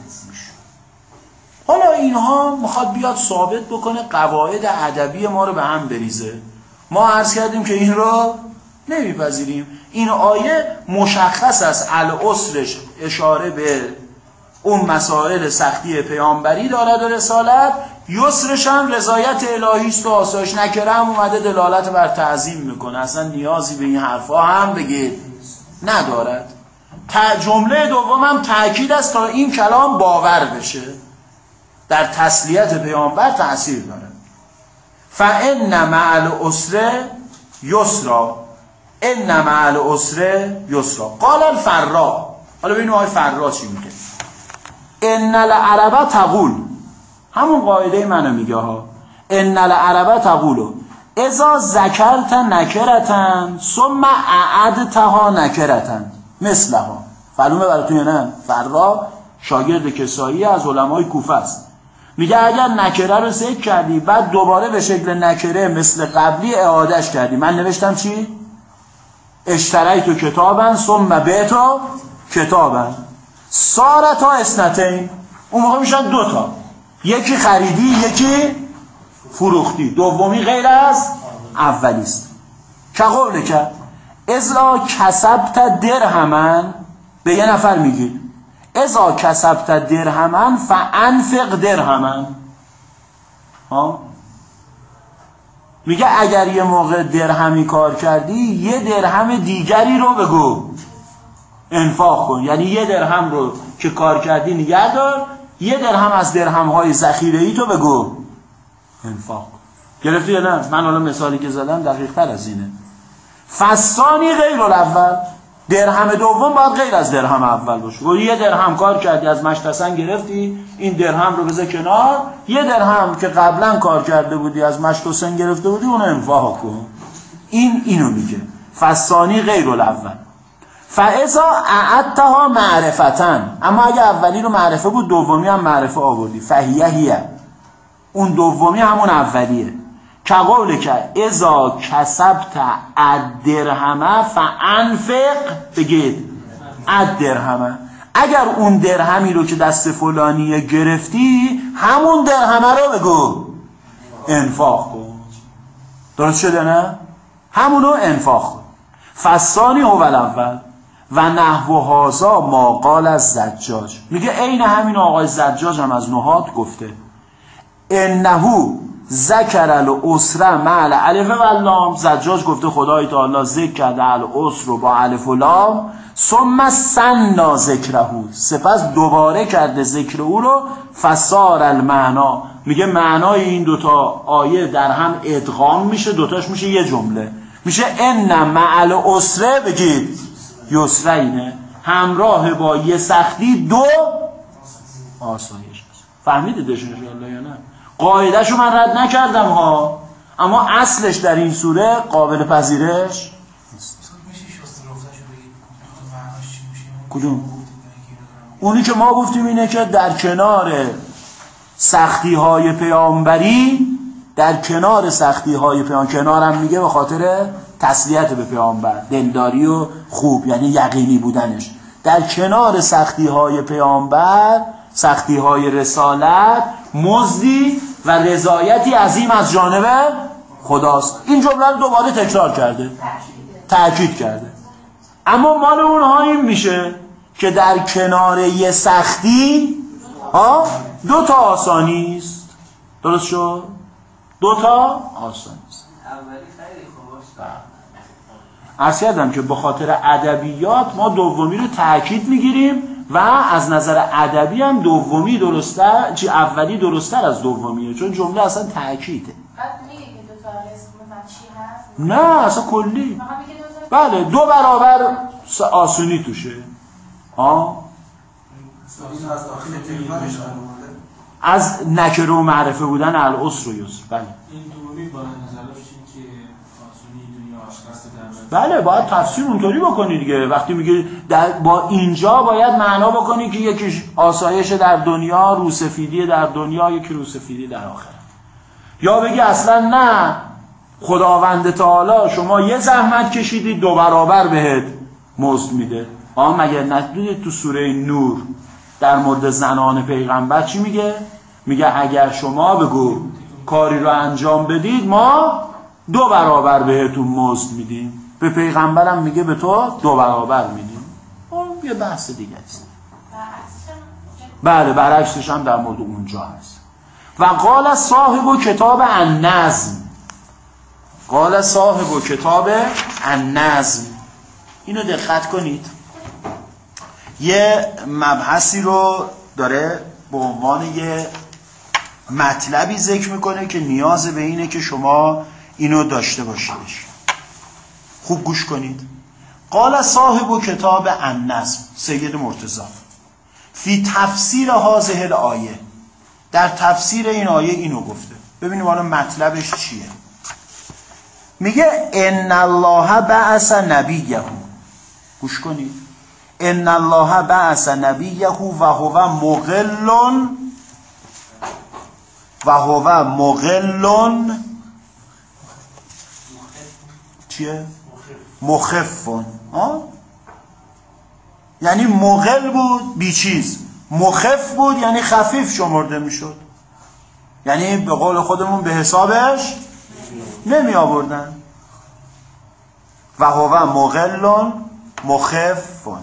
حالا اینها میخواد بیاد ثابت بکنه قواعد ادبی ما رو به هم بریزه. ما عرض کردیم که این رو نمیپذیریم. این آیه مشخص است، العسرش اشاره به اون مسائل سختی پیامبری دارد و رسالت، یسرش هم رضایت الهی است و آسایش، نکره هم اومده دلالت بر تعظیم میکنه، اصلا نیازی به این حرفا هم بگید ندارد. جمله دوم هم تأکید است تا این کلام باور بشه، در تسلیت پیامبر تأثیر داره. فإن مع العسر یسرا ان مع العسر یسرا. قال الفراء، حالا ببینیم آقای فراء چی میگه. ان العرب تقول، همون قاعده منو میگه ها، ان العرب تقول اذا ذکرت نکرتن ثم اعدتها نکرتن مثلها. معلومه براتون یا نه؟ فراء شاگرد کسایی از علمای کوفه است. میگه اگر نکره رو ذکر کردی بعد دوباره به شکل نکره مثل قبلی اعادهش کردی. من نوشتم چی؟ اشتریت کتابن ثم بعت کتابن صارتا اثنتین. اون موقع میشن دو تا، یکی خریدی یکی فروختی، دومی غیر از اولی است. که قول کرد اذا کسبت درهمن، به یه نفر میگید اذا کسبت درهمن فانفق درهمن. ها میگه اگر یه موقع درهمی کار کردی یه درهم دیگری رو بگو انفاق کن، یعنی یه درهم رو که کار کردی نگه دار، یه درهم از درهم های ذخیره ای تو بگو انفاق کن. گرفتی یا نه؟ من حالا مثالی که زدم دقیق تر از اینه. فسانی غیر الاول، درهم دوم باید غیر از درهم اول باشه. گویی یه درهم کار کردی از مشتسن گرفتی، این درهم رو بذار کنار، یه درهم که قبلا کار کرده بودی از مشتسن گرفته بودی اونو انفاق کن. این اینو میگه فسانی غیر الاول. فاذا اعدتها معرفتن، اما اگه اولی رو معرفه بود دومی هم معرفه آوردی، فهیه هیه، اون دومی همون اولیه. که قوله که اذا کسبت الدرهم فانفق، بگید الدرهم، اگر اون درهمی رو که دست فلانیه گرفتی همون درهمه رو بگو انفاق کن. درست شده نه؟ همونو انفاق کن. فسانی هو الاول و نحو هذا ما قال از زجاج. میگه عین همین آقای زجاج هم از نحات گفته انه ذکر العسر مع الالف و اللام. زجاج گفته خدای تعالی ذکر کرده العسر رو با الف و لام، ثم سنا ذکره، سپس دوباره کرده ذکر او رو، فصار المعنا، میگه معنای این دوتا آیه در هم ادغام میشه، دوتاش میشه یه جمله، میشه ان مع العسر، بگید یسرینه، همراه با یه سختی دو آسایش. فهمیدیدش انشاءالله یا نه؟ قاعدهشو من رد نکردم ها، اما اصلش در این سوره قابل پذیرش کدوم؟ اونی که ما گفتیم اینه که در کنار سختی های پیامبری، در کنار سختی های پیامبر، کنارم میگه به خاطر تسلیت به پیامبر، دلداری و خوب، یعنی یقینی بودنش، در کنار سختی های پیامبر، سختی های رسالت، مزدی و رضایتی عظیم از جانب خداست. این جمله رو دوباره تکرار کرده، تأکید کرده. اما مال اونها این میشه که در کنار یه سختی ها دو تا آسانی است. درست شد؟ دو تا آسانی است. عرض کردم که به خاطر ادبیات ما دومی رو تأکید میگیریم و از نظر ادبی هم دومی درست‌تر، چی اولی درست‌تر از دومیه، چون جمله اصلا تأکیده. بعد میگه که دو تا اسم چی هست؟ نه اصلا کلی. بله دو برابر آسونی توشه. ها؟ از نکره و معرفه بودن العسر و یسر. بله. این دومی با نظر که آسونی دنیا آشکارست در بله باید تفسیر اونطوری بکنی دیگه. وقتی میگه با اینجا باید معنا بکنی که یکیش آسایش در دنیا، روسفیدی در دنیا، یکی روسفیدی در آخرت. یا بگی اصلا نه، خداوند تعالی شما یه زحمت کشیدی دو برابر بهت مزد میده. آه مگر ندیدید تو سوره نور در مورد زنان پیغمبر چی میگه؟ میگه اگر شما بگو کاری رو انجام بدید ما دو برابر بهتون مزد میدیم. به پیغمبرم میگه به تو دو برابر میدیم. اون یه بحث دیگه است. بله برعکسش هم در مورد اونجا هست. و قال صاحب کتاب النظم، قال صاحب کتاب النظم، اینو دقت کنید، یه مبحثی رو داره به عنوان یه مطلبی ذکر میکنه که نیاز به اینه که شما اینو داشته باشیدش. خوب گوش کنید. قال صاحب کتاب النظم سید مرتضی فی تفسیر هذه الآیه، در تفسیر این آیه اینو گفته. ببینیم حالا مطلبش چیه. میگه ان الله بعث نبیه، گوش کنید، ان الله بعث نبیه و هو مغل و هو مغل چیه؟ مخفون. یعنی مغل بود بی چیز، مخف بود یعنی خفیف شمرده میشد، یعنی به قول خودمون به حسابش نمی آوردن. و هو مغل مخفون.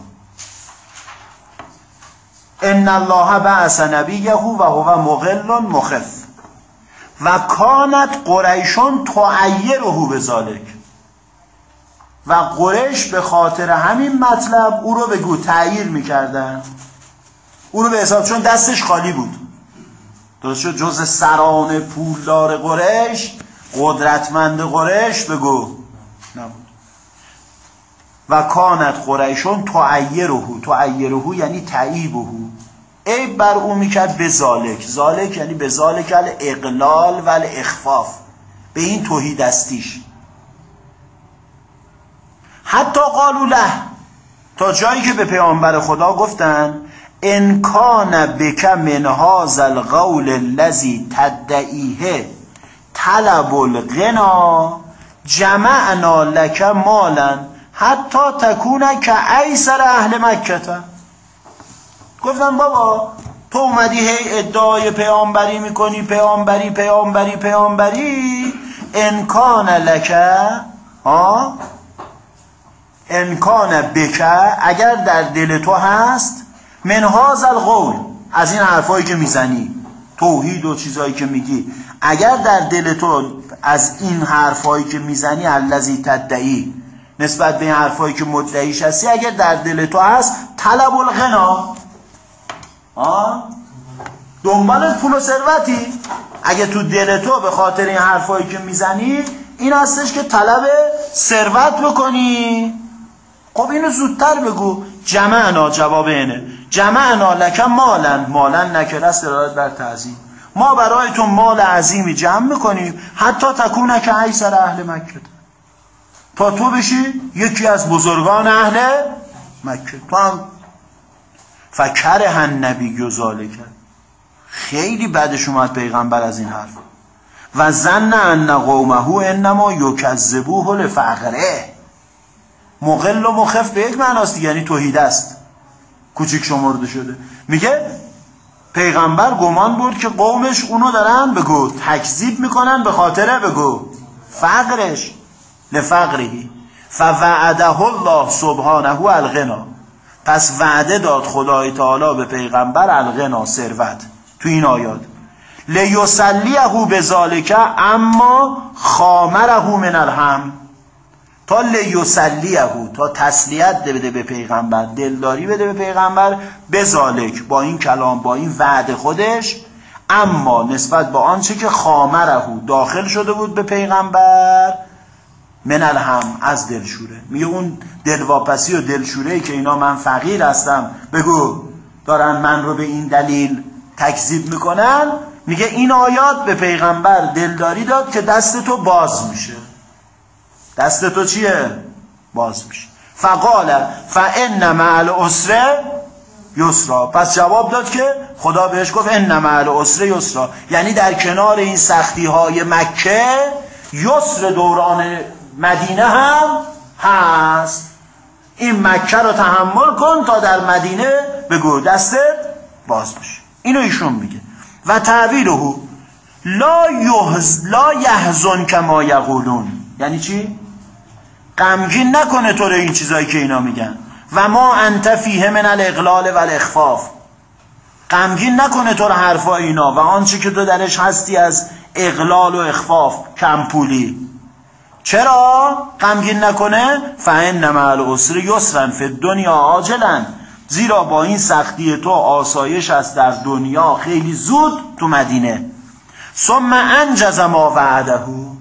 ان الله بعث نبیه و هو مغل مخف و کانت قریشون تعیره بذالک، و قریش به خاطر همین مطلب او رو بگو تعییر میکردن، او رو به حساب، چون دستش خالی بود، درست شد، جز سران پولدار قریش، قدرتمند قریش بگو نبود. و کانت قریشون تعیره، تعیره یعنی تعیبه، عیب بر او میکرد به ذالک، ذالک یعنی به ذالک الاقلال و الاخفاف، به این توحید دستیش. حتی قالوا له، تا جایی که به پیامبر خدا گفتن ان کان بک من هذا القول الذی تدعیه طلب الغنا جمعنا لك مالا حتی تکون کایسر اهل مکه. گفتن بابا تو اومدی هی ادعای پیامبری میکنی، پیامبری پیامبری پیامبری، ان کان لک ها امکان بکه، اگر در دل تو هست، من هذا القول، از این حرفایی که میزنی، توحید و چیزایی که میگی، اگر در دل تو از این حرفایی که میزنی الذی تدعی، نسبت به این حرفایی که مدعیش هستی، اگر در دل تو هست طلب الغنا، دنبال پول و ثروتی، اگه تو دل تو به خاطر این حرفایی که میزنی این هستش که طلب ثروت بکنی، خب اینو زودتر بگو. جمعنا، جواب اینه، جمعنا لک مالا، مالا نکره است دلالت بر تعظیم، ما برای تو مال عظیمی جمع میکنیم، حتی تکونه که ایسر اهل مکه، تا تو بشی یکی از بزرگان اهل مکه. تو هم فکره النبی ذالک، خیلی بعدش اومد پیغمبر از این حرف، و ظن ان قومه انما یکذبوه لفقره. مغل و مخف به یک معناست دیگه، یعنی توحید است، کوچیک شمرده شده. میگه پیغمبر گمان بود که قومش اونو دارن بگو تکذیب میکنن به خاطر بگو فقرش، لفقرهی. فوعده الله سبحانه الغنا، پس وعده داد خدای تعالی به پیغمبر الغنا، ثروت، تو این آیات. لیسلیه بذالک اما خامره من الهم، تا لیسلیه، تا تسلیت بده به پیغمبر، دلداری بده به پیغمبر، بذالک، با این کلام، با این وعده خودش، اما نسبت به آنچه که خامره داخل شده بود به پیغمبر، من الهم، از دلشوره. میگه اون دلواپسی و دلشوره‌ای که اینا من فقیر هستم بگو دارن من رو به این دلیل تکذیب میکنن، میگه این آیات به پیغمبر دلداری داد که دست تو باز میشه. دست تو چیه؟ باز میشه. فقال فان مع العسر یسرا، پس جواب داد که خدا بهش گفت ان مع العسر یسرا، یعنی در کنار این سختی های مکه یسر دوران مدینه هم هست. این مکه رو تحمل کن تا در مدینه بگو دستت باز بشه. اینو ایشون میگه. و تعبیره لا یحز لا یحزن کما یقولون، یعنی چی؟ غمگین نکنه تو رو این چیزایی که اینا میگن. و ما انت فیه من الاغلال و الاخفاف، غمگین نکنه تو رو حرفای اینا و آنچه که تو درش هستی از اغلال و اخفاف، کمپولی. چرا غمگین نکنه؟ فان مع العسر یسرا فی الدنیا عاجلا، زیرا با این سختی تو آسایش است در دنیا خیلی زود تو مدینه. ثم انجز ما وعده،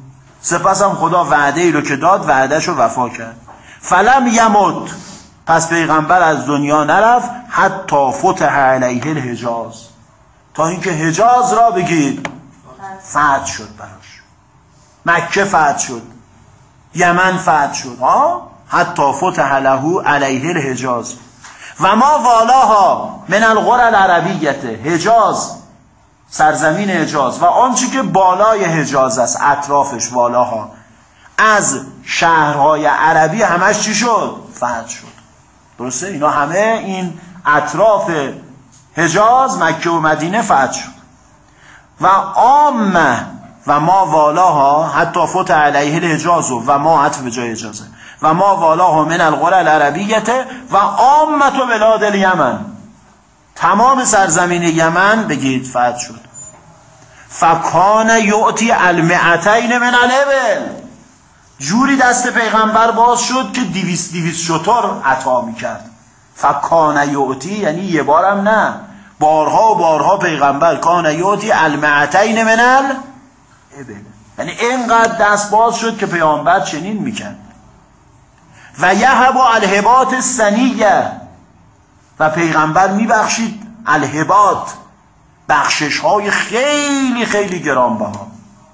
سپس هم خدا وعده ای رو که داد وعدهش رو وفا کرد. فلم یمت، پس پیغمبر از دنیا نرفت حتی فتح علیه الحجاز، تا اینکه حجاز را بگید فتح شد براش، مکه فتح شد، یمن فتح شد، ها حتی فتح له علیه الحجاز و ما والاها من القرى العربیه، حجاز سرزمین حجاز و آنچه که بالای حجاز است، اطرافش، والاها از شهرهای عربی همش چی شد؟ فتح شد. درسته؟ اینا همه این اطراف حجاز، مکه و مدینه فتح شد. و عامه و ما والاها حتی فتح علیه الحجاز و ما عطف به جای حجازه و ما والاها من القرى العربیه و عامه بلاد الیمن، تمام سرزمین یمن بگید فتح شد. فکان یعطی المئتین من الابل، جوری دست پیغمبر باز شد که دویست دویست شتر عطا میکرد. فکان یعطی یعنی یه بارم نه، بارها و بارها پیغمبر کان یعطی المئتین من الابل، یعنی اینقدر دست باز شد که پیغمبر چنین میکرد. و یهب الهبات السنیه، و پیغمبر میبخشید الهبات، بخشش های خیلی خیلی گرانبها.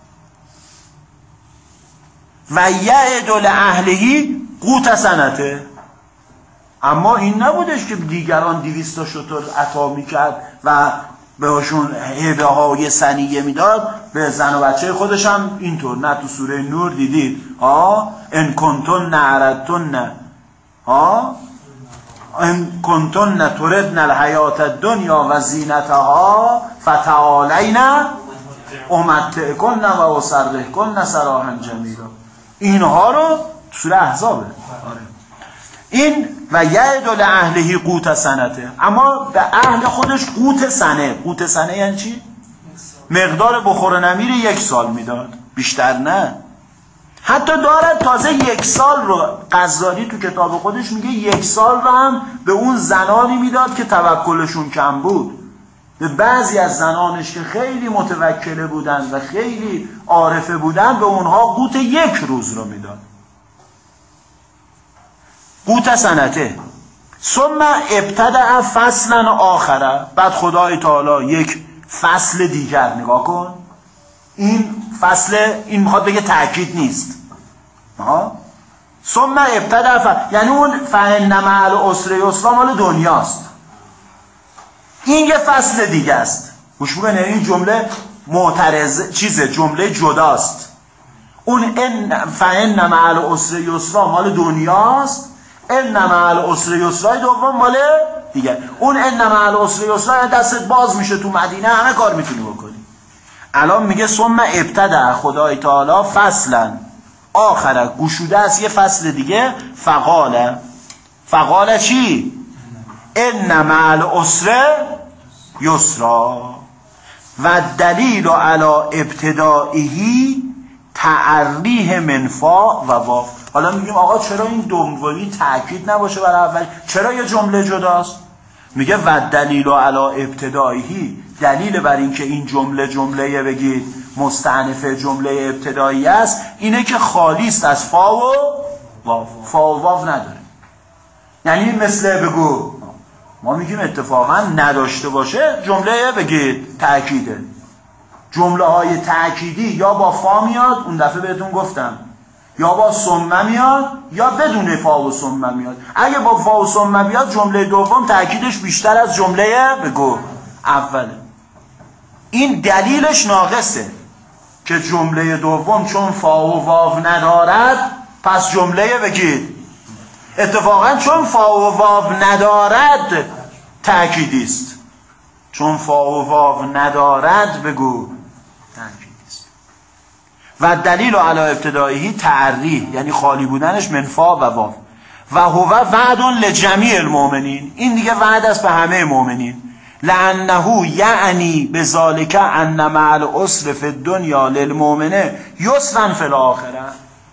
و یعد لاهلهی قوت سنته، اما این نبودش که دیگران دویست تا شتر عطا میکرد و بهشون هبه های سنیه میداد، به زن و بچه خودش هم اینطور. نه تو سوره نور دیدید ها ان کنتن نعرتن ها ان کنتن تردن الحیات الدنیا و زینتها فتعالین امتعکن و اسرحکن سراحا جمیلا، اینها رو سوره احزابه. این و یعد لاهلهی قوت سنته، اما به اهل خودش قوت سنه. قوت سنه یعنی چی؟ مقدار بخور و نمیر یک سال میداد، بیشتر نه. حتی دارد تازه یک سال رو، غزالی تو کتاب خودش میگه یک سال رو هم به اون زنانی میداد که توکلشون کم بود. به بعضی از زنانش که خیلی متوکله بودن و خیلی عارفه بودن، به اونها قوت یک روز رو میداد. قوت سنته. ثم ابتدع فصلا آخره، بعد خدای تعالی یک فصل دیگر، نگاه کن این فصل، این میخواد بگه تأکید نیست ها. ثم ابتدع ف... یعنی اون فإن مع العسر یسرا مال دنیاست، این یه فصل دیگه است. گوش بگن، این جمله معترض چیزه، جمله جداست. اون ان فإن مع العسر یسرا مال دنیاست، ان مع العسر یسرا دوم مال دیگه. اون ان مع العسر یسرا دستت باز میشه تو مدینه، همه کار میتونی بکنی. الان میگه ثم ابتدع خدای تعالی فصلا آخره، گشوده است یه فصل دیگه. فقاله، فقاله چی؟ ان مع العسر یسرا و دلیل علی ابتدائه تعریه منفا و واو. حالا میگیم آقا چرا این دومی تأکید نباشه برای اول، چرا یه جمله جداست؟ میگه و دلیل علی ابتدائه، دلیل بر این که این جمله جمله بگید مستأنف جمله ابتدایی است اینه که خالی است از فا و واو. فا و واو نداره. یعنی مثل بگو ما میگیم اتفاقا نداشته باشه جمله بگید تأکیده. جمله های تأکیدی یا با فا میاد، اون دفعه بهتون گفتم، یا با ثم میاد یا بدون فا و ثم میاد. اگه با فا و ثم بیاد جمله دوم تأکیدش بیشتر از جمله بگو اوله. این دلیلش ناقصه که جمله دوم چون فا و واو ندارد پس جمله بگید. اتفاقا چون فا و واو ندارد تأکیدی است، چون فا و واو ندارد بگو تأکیدی است. و دلیل علی ابتدائه تعریح، یعنی خالی بودنش من فا و واو. و هو وعد لجمیع المؤمنین، این دیگه وعد است به همه مؤمنین. لانه یعنی بذالک ان مع العسر فی الدنیا للمؤمن یسرا فی الاخره.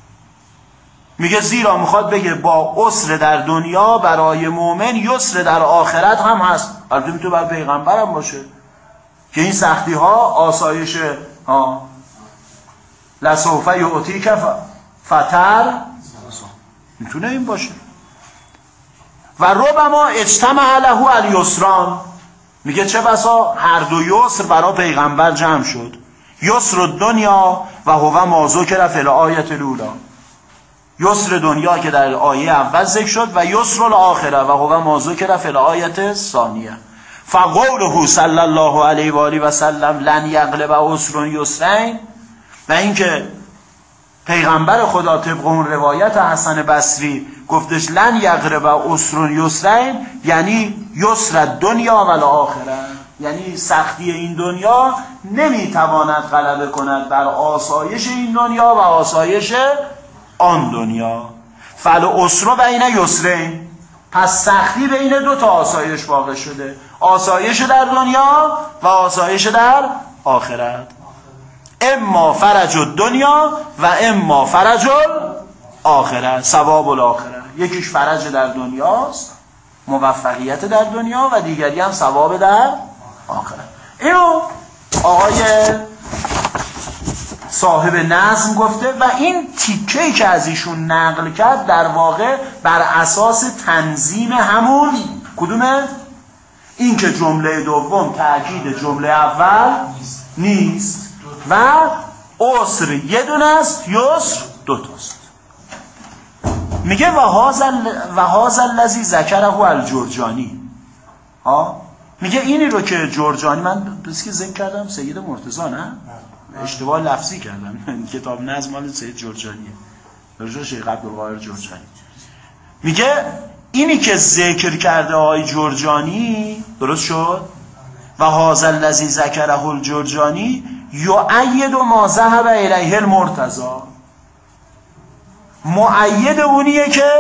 میگه زیرا میخواد بگه با عسر در دنیا برای مؤمن یسر در آخرت هم هست. البته میتونه برای پیغمبر هم باشه که این سختی ها آسایش ها لسوف یعطیک فتر میتونه این باشه. و ربما اجتمع له الیسران، میگه چه بسا هر دو یسر برای پیغمبر جمع شد. یسر دنیا و هو ما ذکر فی الآیه الاولی، یسر دنیا که در آیه اول ذکر شد و یسر الاخره و هو ما ذکر فی الآیه الثانیه. فقوله صلی الله علیه و آله و سلم لن یغلب عسر یسرین، و اینکه پیغمبر خدا طبق اون روایت حسن بصری گفتش لن یغلب عسر یسرین، یعنی یسر دنیا و الاخره، یعنی سختی این دنیا نمیتواند غلبه کند بر آسایش این دنیا و آسایش آن دنیا. فالعسر بین یسرین، پس سختی بین دو تا آسایش واقع شده، آسایش در دنیا و آسایش در آخرت. اما فرج الدنیا و اما فرج الاخره، ثواب الاخره. یکیش فرج در دنیاست، موفقیت در دنیا، و دیگری هم ثواب در آخرت. اینو آقای صاحب نظم گفته و این تیکه‌ای که از ایشون نقل کرد در واقع بر اساس تنظیم همون کدومه؟ این که جمله دوم تأکید جمله اول نیست و عسر یه دونه است، یسر دو تاست. میگه و هذا الذی ذکره الجرجانی، ها میگه اینی رو که جرجانی، من بس که ذکر کردم سید مرتضی، نه اشتباه لفظی کردم، کتاب نظم مال سید جرجانیه، درجه شیخ عبدالقاهر جرجانی. میگه اینی که ذکر کرده آقای جرجانی درست شد. و هذا الذی ذکره الجرجانی یؤید ما ذهب الیه المرتضی، مؤید اونیه که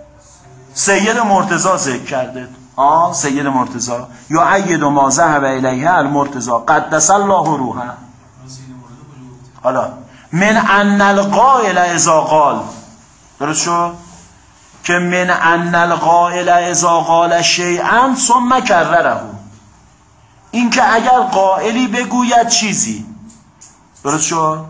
سید مرتضی ذکر کرده. آه سید مرتضی یؤید ما ذهب الیه المرتضی قدس الله روحه. حالا من ان القائل اذا قال، درست شد که من ان القائل اذا قال شیئا ثم کرره، این که اگر قائلی بگوید چیزی، درست شد،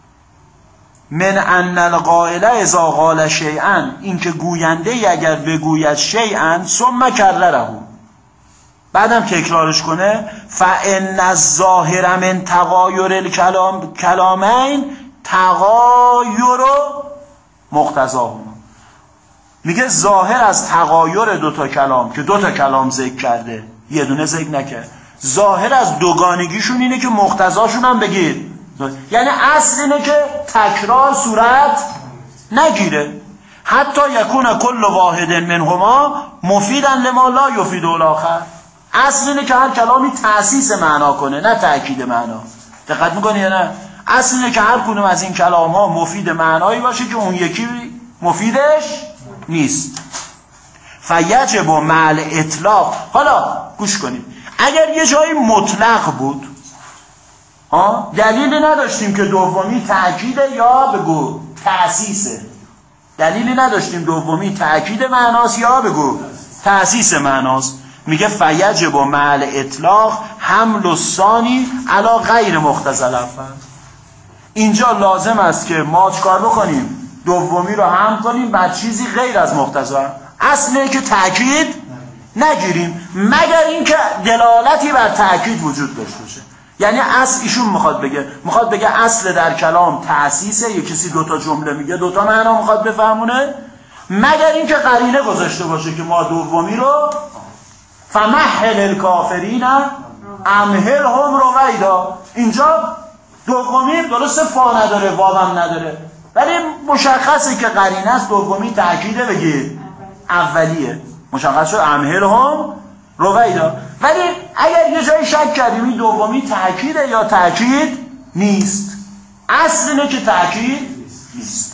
من ان القائل اذا قال شیئا، این که گوینده ای اگر بگوید شیئا ثم کرره، بعدم تکرارش کنه، فان الظاهر من تغایر الکلام کلامین تغایر مقتضاهما، میگه ظاهر از تغایر دوتا کلام که دوتا کلام ذکر کرده یه دونه ذکر نکرد، ظاهر از دوگانگیشون اینه که مقتضاشون هم بگیر، یعنی اصل اینه که تکرار صورت نگیره. حتی یکون کل واحد منهما مفیدا لما لا یفید الاخر، اصل اینه که هر کلامی تأسیس معنا کنه نه تأکید معنا. دقت میکنی یا نه؟ اصل اینه که هر کدوم از این کلام ها مفید معنایی باشه که اون یکی مفیدش نیست. فیجب مع الاطلاق، حالا گوش کنید، اگر یه جایی مطلق بود، ها دلیلی نداشتیم که دومی تأکیده یا بگو تأسیسه، دلیلی نداشتیم دومی تأکید معناست یا بگو تأسیس معناست، میگه فیجب مع الاطلاق حمل الثانی علی غیر مقتضی الاول. اینجا لازم است که ما چکار بکنیم؟ دومی رو حمل کنیم بر چیزی غیر از مقتضی. اصله که تأکید نگیریم مگر اینکه دلالتی بر تأکید وجود داشته باشه. یعنی اصل ایشون میخواد بگه میخواد بگه اصل در کلام تأسیسه، یه کسی دوتا جمله میگه دوتا معنا میخواد بفهمونه، مگر اینکه قرینه گذاشته باشه که ما دومی رو فمهل الکافرین امهلهم رویدا، اینجا دومی درسته فا نداره وابم نداره ولی مشخصه که قرینه است، دومی تأکیده بگیر اولیه، مشخص شد امهلهم رویدا. ولی اگر یه جایی شک کردیم این دومی تأکیده یا تأکید نیست، اصل اینه که تأکید نیست.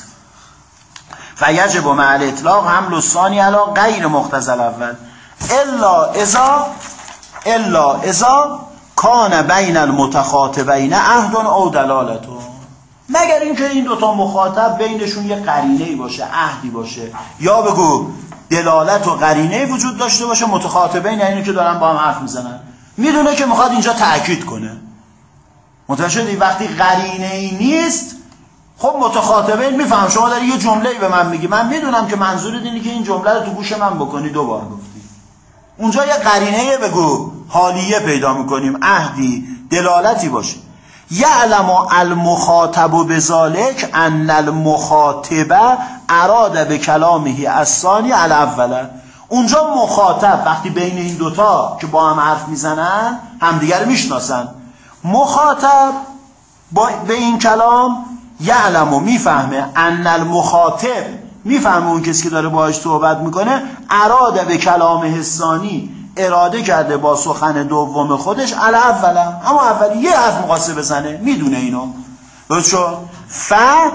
فیجب مع الاطلاق حمل الثانی علی غیر مقتضی الاول الا اذا الا اذا کان بین المتخاطبین عهد او دلالت، مگر اینکه این دوتا مخاطب بینشون یه قرینه‌ای باشه، عهدی باشه، یا بگو دلالت و قرینه‌ای وجود داشته باشه. متخاطبین یعنی که دارن با هم حرف میزنن، میدونه که میخواد اینجا تأکید کنه. متوجه شدی؟ وقتی قرینه‌ای نیست خب متخاطبین میفهم. شما داری یه جمله‌ای به من میگی، من میدونم که منظورت اینه که این جمله رو تو گوش من بکنی، دوبار گفتی. اونجا یه قرینه بگو حالیه پیدا میکنیم، عهدی، دلالتی باشه. یعلم المخاطب بذالک ان المخاطب اراد به کلامه الثانی الاول. اونجا مخاطب وقتی بین این دوتا که با هم حرف میزنن همدیگر میشناسن، مخاطب با به این کلام یعلم و میفهمه، ان المخاطب میفهمه اون کسی که داره باهاش صحبت میکنه، اراده به کلام الثانی اراده کرده با سخن دوم خودش الاول، اما اولی یه حرف مقاسه بزنه، میدونه اینو. درست شد؟ ف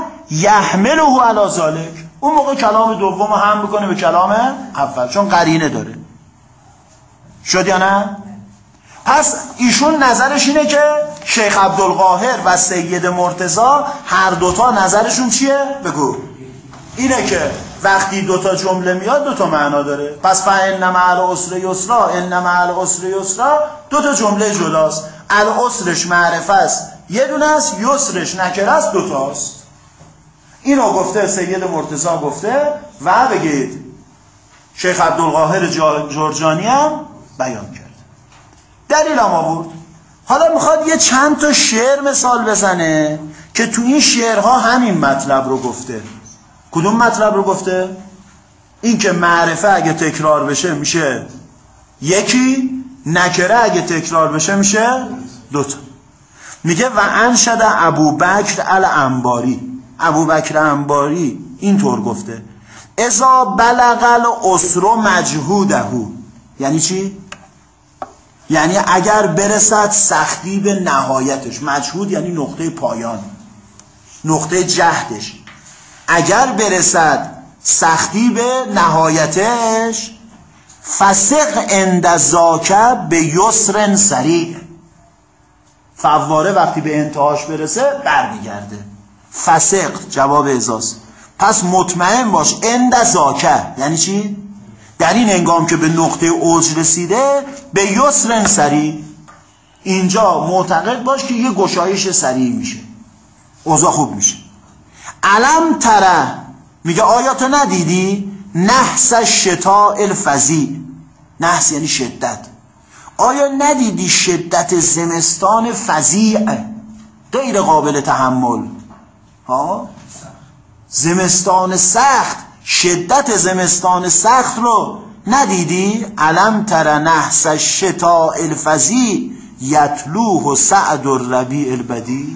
یحمله علی ذلک، اون موقع کلام دوم هم میکنه به کلام اول، چون قرینه داره. شد یا نه؟ پس ایشون نظرش اینه که شیخ عبدالقاهر و سید مرتضی هر دوتا نظرشون چیه؟ بگو. اینه که وقتی دوتا جمله میاد دوتا معنا داره. پس فإن مع العسر یسرا، ان مع العسر یسرا، دوتا جمله جداست. العسرش معرفه است یه دونه است، یسرش نکره است دوتاست. اینو گفته سید مرتضی گفته و بگید شیخ عبدالقاهر جرجانی هم بیان کرد، دلیل هم آورد. حالا میخواد یه چند تا شعر مثال بزنه که تو این شعرها همین مطلب رو گفته. کدوم مطلب رو گفته؟ این که معرفه اگه تکرار بشه میشه یکی، نکره اگه تکرار بشه میشه دوتا. میگه و انشد ابوبکر الانباری، ابوبکر انباری اینطور گفته اذا بلغ العسر مجهوده. یعنی چی؟ یعنی اگر برسد سختی به نهایتش، مجهود یعنی نقطه پایان، نقطه جهدش، اگر برسد سختی به نهایتش، فسق عند ذاک به یسر سریع، فواره وقتی به انتهاش برسه برمیگرده. فسق جواب ازاست. پس مطمئن باش عند ذاک یعنی چی؟ در این هنگام که به نقطه اوج رسیده به یسر سریع، اینجا معتقد باش که یه گشایش سریع میشه، اوضاع خوب میشه. علم تره، میگه آیا تو ندیدی نحس شتاء الفظیع، نحس یعنی شدت، آیا ندیدی شدت زمستان فظیع غیر قابل تحمل؟ ها؟ زمستان سخت، شدت زمستان سخت رو ندیدی؟ علم تره نحس شتاء الفظیع یتلوه سعد الربیع البدیع.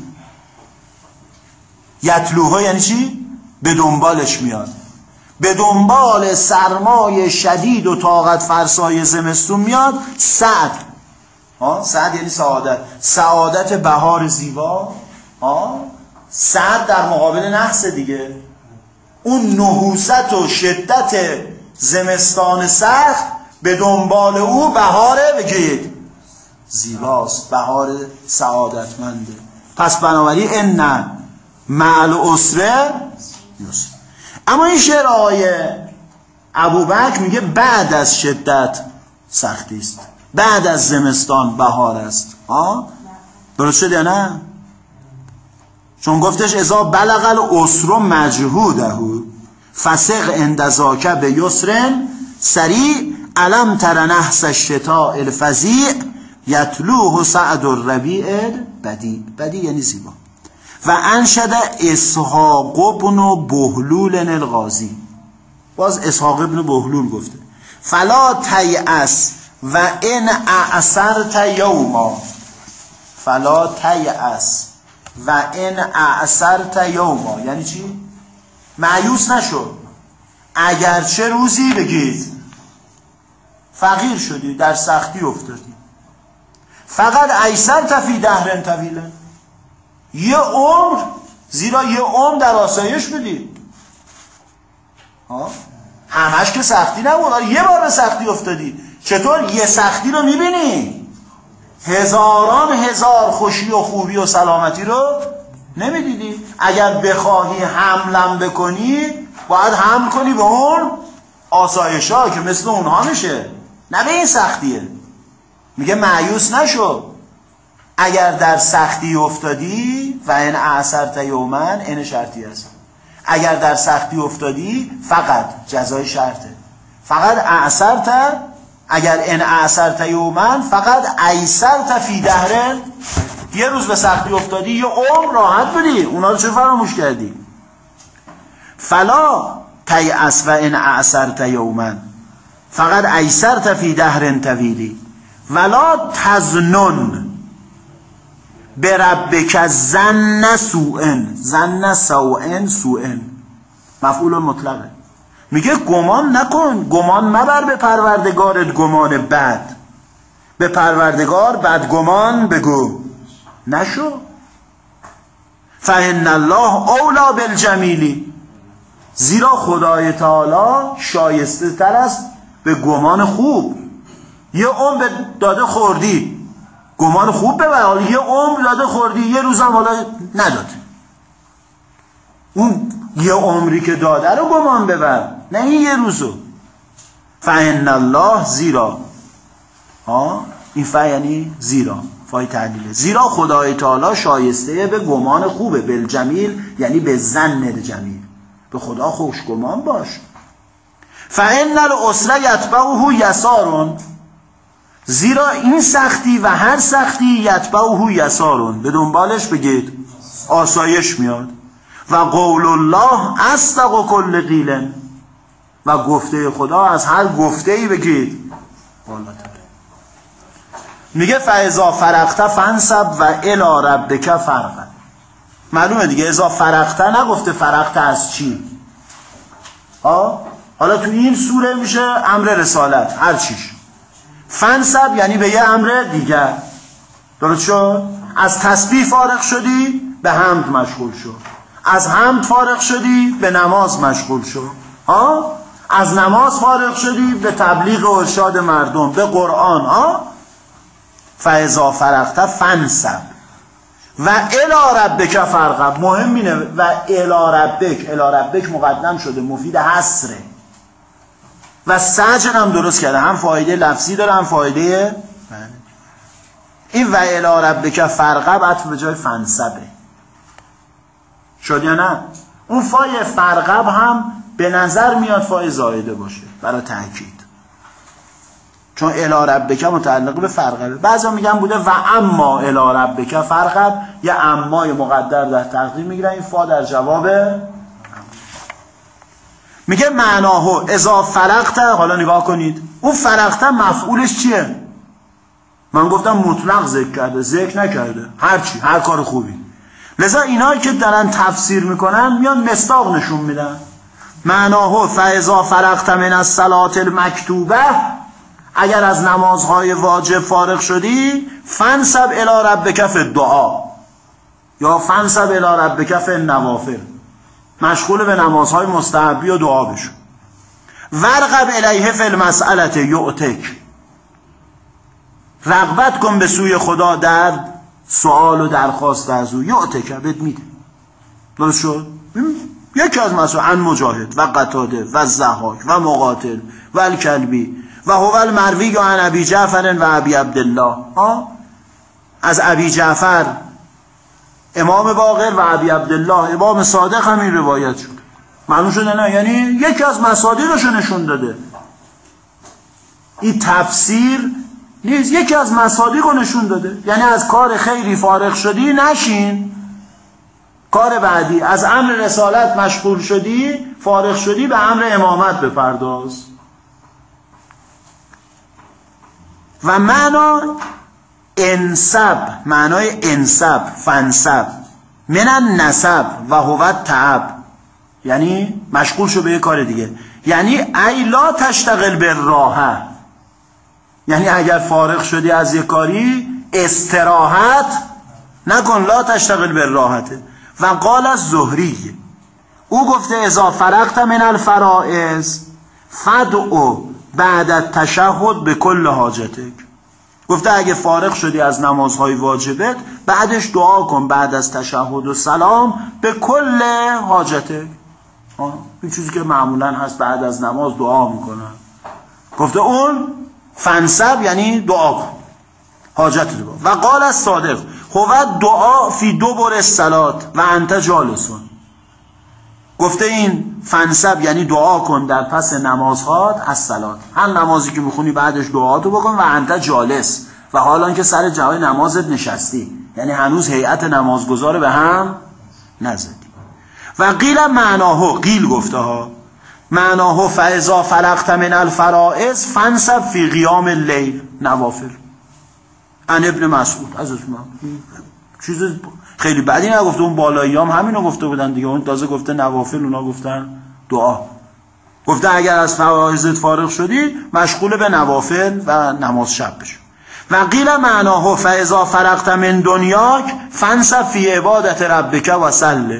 یتلوها یعنی چی؟ به دنبالش میاد، به دنبال سرمای شدید و طاقت فرسای زمستون میاد. سعد، ها، سعد یعنی سعادت، سعادت بهار زیبا. ها، سعد در مقابل نحس دیگه، اون نحوست و شدت زمستان سخت به دنبال او بهاره بگید زیباست، بهار سعادتمنده. پس بنابراین ان مع العسر یسر. اما این شعر آقای ابوبکر میگه بعد از شدت سختی است، بعد از زمستان بهار است. ها درست شد یا نه؟ چون گفتش اذا بلغ العسر مجهوده فسق عند ذاک به یسر سریع علم تر نحس الشتاء الفظیع یتلوه سعد الربیع البدیع. بدیع یعنی زیبا. و انشد اسحاق بن بهلول الغازی، باز اسحاق بن بهلول گفته فلا تیأس و ان اعسرت یوما، فلا تیأس و ان اعسرت یوما یعنی چی؟ مایوس نشو اگرچه روزی بگید فقیر شدی، در سختی افتادی. فقط ایسرت فی دهر طویل، یه عمر، زیرا یه عمر در آسایش بودی. همش که سختی نبود، یه بار به سختی افتادی. چطور یه سختی رو میبینی؟ هزاران هزار خوشی و خوبی و سلامتی رو نمیدیدی؟ اگر بخواهی حملم بکنی باید حمل کنی به اون آسایش ها که مثل اونها میشه، نه به این سختیه. میگه مایوس نشو، اگر در سختی افتادی و ان اعسرت یوما ان شرطی است، اگر در سختی افتادی فقط جزای شرطه، فقط اعسرت، اگر ان اعسرت یوما فقط ایسرت فی دهر، یه روز به سختی افتادی یه عمر راحت بودی، اونا رو چه فراموش کردی؟ فلا تیأس و ان اعسرت یوما فقط ایسرت فی دهر طویلی ولا تظنن بربک ظن سوء، ظن سوء سوء مفعول مطلقه. میگه گمان نکن، گمان مبر به پروردگارت گمان بد، به پروردگار بدگمان بگو نشو. فإن الله اولا بالجمیلی، زیرا خدای تعالی شایسته تر است به گمان خوب. یه عمر داده خوردی گمان خوب ببر، یه عمر داده خوردی یه روزم حالا نداد، اون یه عمری که داده رو گمان ببر، نه این یه روزو. فإن الله، زیرا، ها این فا یعنی زیرا، فای تعلیله، زیرا خدای تعالی شایسته به گمان خوبه، بالجمیل یعنی به ظن جمیل، به خدا خوش گمان باش. فإن العسر یتبعه یسار، زیرا این سختی و هر سختی یتبعه یسار، به دنبالش بگید آسایش میاد. و قول الله اصدق کل قیل، و گفته خدا از هر گفته‌ای بگید بالاتر. میگه فاذا فرغت فانصب و الی ربک فرغب. معلومه دیگه اذا فرغت نگفته فرغت از چی. ها حالا تو این سوره میشه امر رسالت هر چیش. فانصب یعنی به یه امر دیگر. درست شد؟ از تسبیح فارغ شدی به حمد مشغول شو، از حمد فارغ شدی به نماز مشغول شو، ها از نماز فارغ شدی به تبلیغ و ارشاد مردم به قرآن. ها فاذا فرغت فانصب و الی ربک فرغب. مهم اینه و الی ربک، الی ربک مقدم شده مفید حصره و سجن هم درست کرده، هم فایده لفظی داره هم فایده این. و الی ربک فرغب عطف به جای فانصبه شد یا نه؟ اون فای فرغب هم به نظر میاد فای زائده باشه برای تأکید، چون الی ربک متعلق به فرغبه. بعضا میگن بوده و اما الی ربک فرغب، یه امای مقدر در تقدیر میگیرن، این فا در جواب. میگه معناهو اذا فرغت. حالا نگاه کنید اون فرغت مفعولش چیه؟ من گفتم مطلق ذکر کرده، ذکر نکرده، هر چی، هر کار خوبی. لذا اینایی که دارن تفسیر میکنن میان مصداق نشون میدن. معناهو فاذا فرغت من الصلاة المکتوبه، اگر از نمازهای واجب فارغ شدی فانصب الی ربک فی الدعا، یا فانصب الی ربک فی النوافل، مشغول به نمازهای مستحبی و دعا بشو. ورغب الیه فی المسألة یؤتک، رغبت کن به سوی خدا در سوال و درخواست از او، یؤتک بهت میده. درست شد؟ یکی از مسائل عن مجاهد و قتاده و ضحاک و مقاتل و الکلبی و هو المروی عن ابی جعفر و ابی عبدالله. ها از ابی جعفر امام باقر و ابی عبدالله امام صادق همین روایت شد. معلوم شده نه؟ یعنی یکی از مصادیقش نشون داده. این تفسیر نیست، یکی از مصادیق نشون داده. یعنی از کار خیری فارغ شدی نشین، کار بعدی از امر رسالت مشغول شدی فارغ شدی به امر امامت بپرداز. و معنا انسب، معنای انسب فنسب من النسب و هو التعب، یعنی مشغول شو به یه کار دیگه. یعنی ای لا تشتغل بالراحه، یعنی اگر فارغ شدی از یه کاری استراحت نکن، لا تشتغل بالراحته. و قال الزهری، او گفته اذا فرغت من الفرائض فدعو بعد التشهد به کل حاجتک. گفته اگه فارغ شدی از نمازهای واجبت بعدش دعا کن بعد از تشهد و سلام به کل حاجتک. این چیزی که معمولا هست بعد از نماز دعا میکنن. گفته اون فنسب یعنی دعا کن. حاجت رو با. و قال از صادق هو دعا فی دبر الصلات و انت جالسون. گفته این فنسب یعنی دعا کن در پس نمازهات از صلات، هر نمازی که میخونی بعدش دعاتو بکن و انت جالس، و حالا که سر جای نمازت نشستی، یعنی هنوز هیئت نمازگزار به هم نزدی. و قیل معناهو، قیل گفته ها معناهو فاذا فرغت من الفرائض فانصب فی قیام اللیل نوافل. ان ابن مسعود از اسمان چیز خیلی بدی نگفته، اون بالاییام همینو گفته بودن دیگه، اون تازه گفته نوافل، اونا گفتن دعا. گفته اگر از فرائضت فارغ شدی مشغول به نوافل و نماز شب بشو. و قیل معناه فاذا فرغت من دنیاک فانصب فی عبادت ربک و صلی.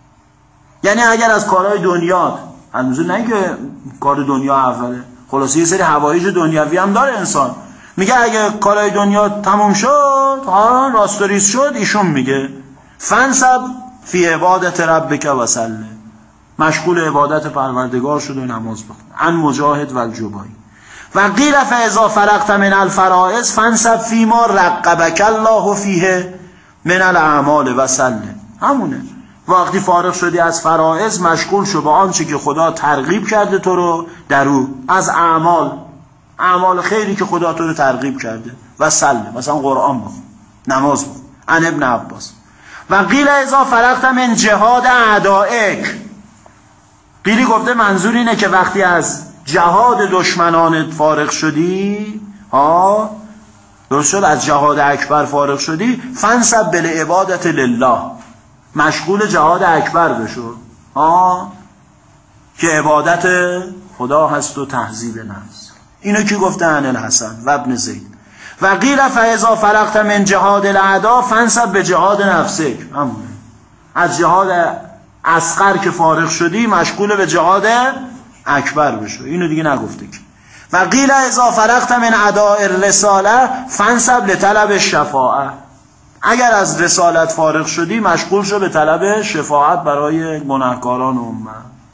یعنی اگر از کارهای دنیا، هنوز نه که کار دنیا اوله، خلاصه یه سری حوایج دنیوی هم داره انسان، میگه اگه کارهای دنیا تموم شد، ها راست و ریز شد، ایشون میگه فانصب فی عبادت ربک و صلی، مشغول عبادت پروردگار شد و نماز بخون. عن مجاهد و الجبایی. و قیل فاذا فرغت من الفرائض فانصب فی ما رقبک الله فیه من الاعمال و صلی. همونه، وقتی فارغ شدی از فرائض مشغول شو با آنچه که خدا ترغیب کرده تو رو در او، از اعمال، اعمال خیری که خدا تو رو ترغیب کرده، و صلی، مثلا قرآن بخون، نماز بخون. عن ابن عباس. و قیل اذا فرغت من جهاد اعدائک، قیلی گفته منظور اینه که وقتی از جهاد دشمنانت فارغ شدی، ها درست شد، از جهاد اکبر فارغ شدی، فانصب بالعبادت لله، مشغول جهاد اکبر بشو، ها که عبادت خدا هست و تهذیب نفس. اینو کی گفته؟ عن الحسن و ابن زید. و قیل فاذا فرغت من جهاد الاعداء فانصب به جهاد نفسک، همونه، از جهاد اصغر که فارغ شدی مشغول به جهاد اکبر بشو. اینو دیگه نگفته که. و قیل اذا فرغت من اداء الرساله فانصب لطلب الشفاعه، اگر از رسالت فارغ شدی مشغول شو به طلب شفاعت برای گناهکاران امت،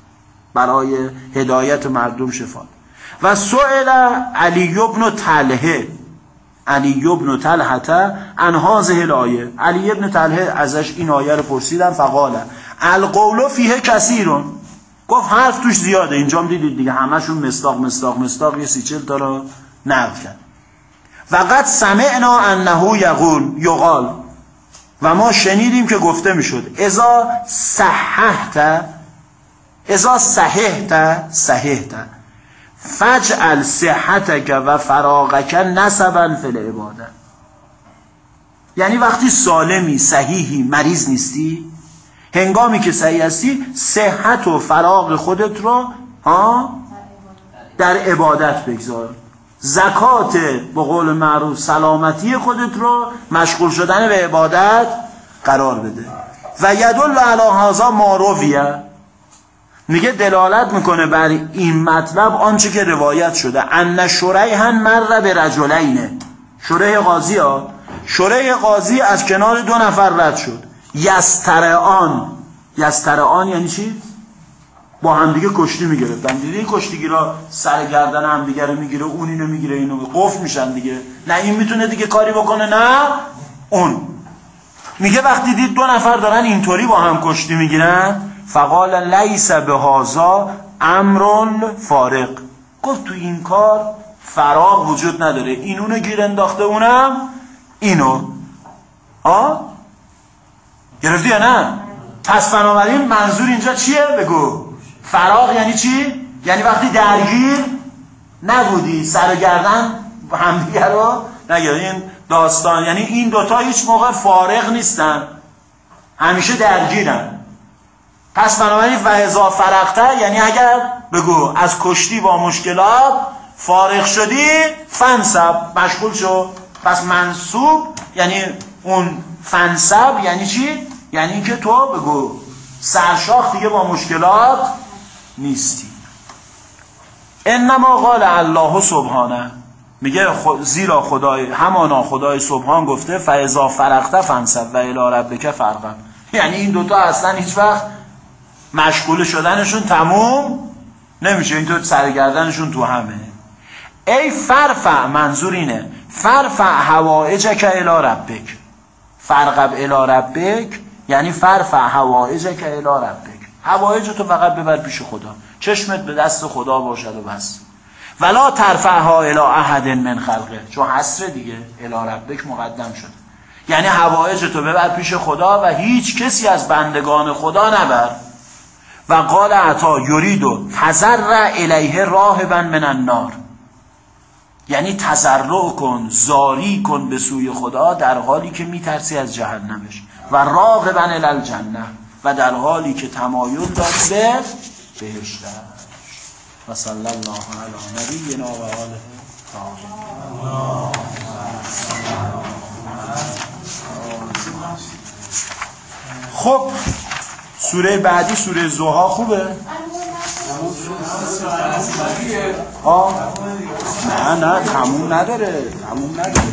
برای هدایت مردم شفاعت. و سئل علی بن طلحه، علی بن طلحه عن هذه الآیه، علی بن طلحه ازش این آیه رو پرسیدن، فقال القول فیه کثیرون، گفت حرف توش زیاده. اینجا هم دیدید دیگه همشون مصداق مصداق مصداق یه سی چل تا رو نقل کرد. و قد سمعنا انه یقول یقال، و ما شنیدیم که گفته میشد اذا صححت اذا صححت صححت فجعل صحتک و فراغک نسبا فی العباده. یعنی وقتی سالمی، صحیحی، مریض نیستی، هنگامی که صحیح هستی صحت و فراغ خودت رو ها در عبادت بگذار، زکات به قول معروف سلامتی خودت رو مشغول شدن به عبادت قرار بده. و یدل علی هذا ما رویه، میگه دلالت میکنه بر این مطلب آنچه که روایت شده، ان شریحا مر به رجلین، شریح قاضی ها، شریح قاضی از کنار دو نفر رد شد، یسترعان، یسترعان یعنی چی؟ با همدیگه کشتی میگرفتن. دیدی این کشتیگیرا سر گردن همدیگه رو میگیره، اون اینو میگیره، اینو قفل میشن دیگه، نه این میتونه دیگه کاری بکنه نه اون. میگه وقتی دید دو نفر دارن اینطوری با هم کشتی میگیرن، فقال لیس بهذا امر فارق، گفت تو این کار فراغ وجود نداره، این اونو گیر انداخته اونم اینو. ها گرفتی یا نه؟ پس بنابراین منظور اینجا چیه؟ بگو. فراغ یعنی چی؟ یعنی وقتی درگیر نبودی، سر گردن همدیگه رو نگیرد. این داستان یعنی این دوتا هیچ موقع فارغ نیستن، همیشه درگیرن. پس بنابراین فاذا فرغت یعنی اگر بگو از کشتی با مشکلات فارغ شدی فانصب، مشغول شو. پس منصوب یعنی اون، فانصب یعنی چی؟ یعنی که تو بگو سرشاخ دیگه با مشکلات نیستی. انما قال الله سبحانه، میگه زیرا خدای همانا خدای سبحان گفته فاذا فرغت فانصب و الی ربک فرغب، یعنی این دوتا اصلا هیچ وقت مشغول شدنشون تموم نمیشه، این تو سرگردنشون تو همه. ای فرفع، منظور اینه فرفع حوائجک الی ربک. فرقب الی ربک یعنی فرفع حوائجک الی ربک. حوائجتو فقط ببر پیش خدا، چشمت به دست خدا باشد و بس. ولا ترفعها الی احد من خلقه، چون حصر دیگه، الی ربک مقدم شد، یعنی حوائجتو ببر پیش خدا و هیچ کسی از بندگان خدا نبر. و قال عطا یریدو تضرع الیه راهبا من النار، یعنی تضرع کن، زاری کن به سوی خدا در حالی که میترسی از جهنمش. و راغبا الی الجنه، و در حالی که تمایل داری به بهشتش. و صلی الله علی نبینا و آله طاهرین. خب سوره بعدی سوره ضحی خوبه؟ آه نه نه تموم نداره، تموم نداره.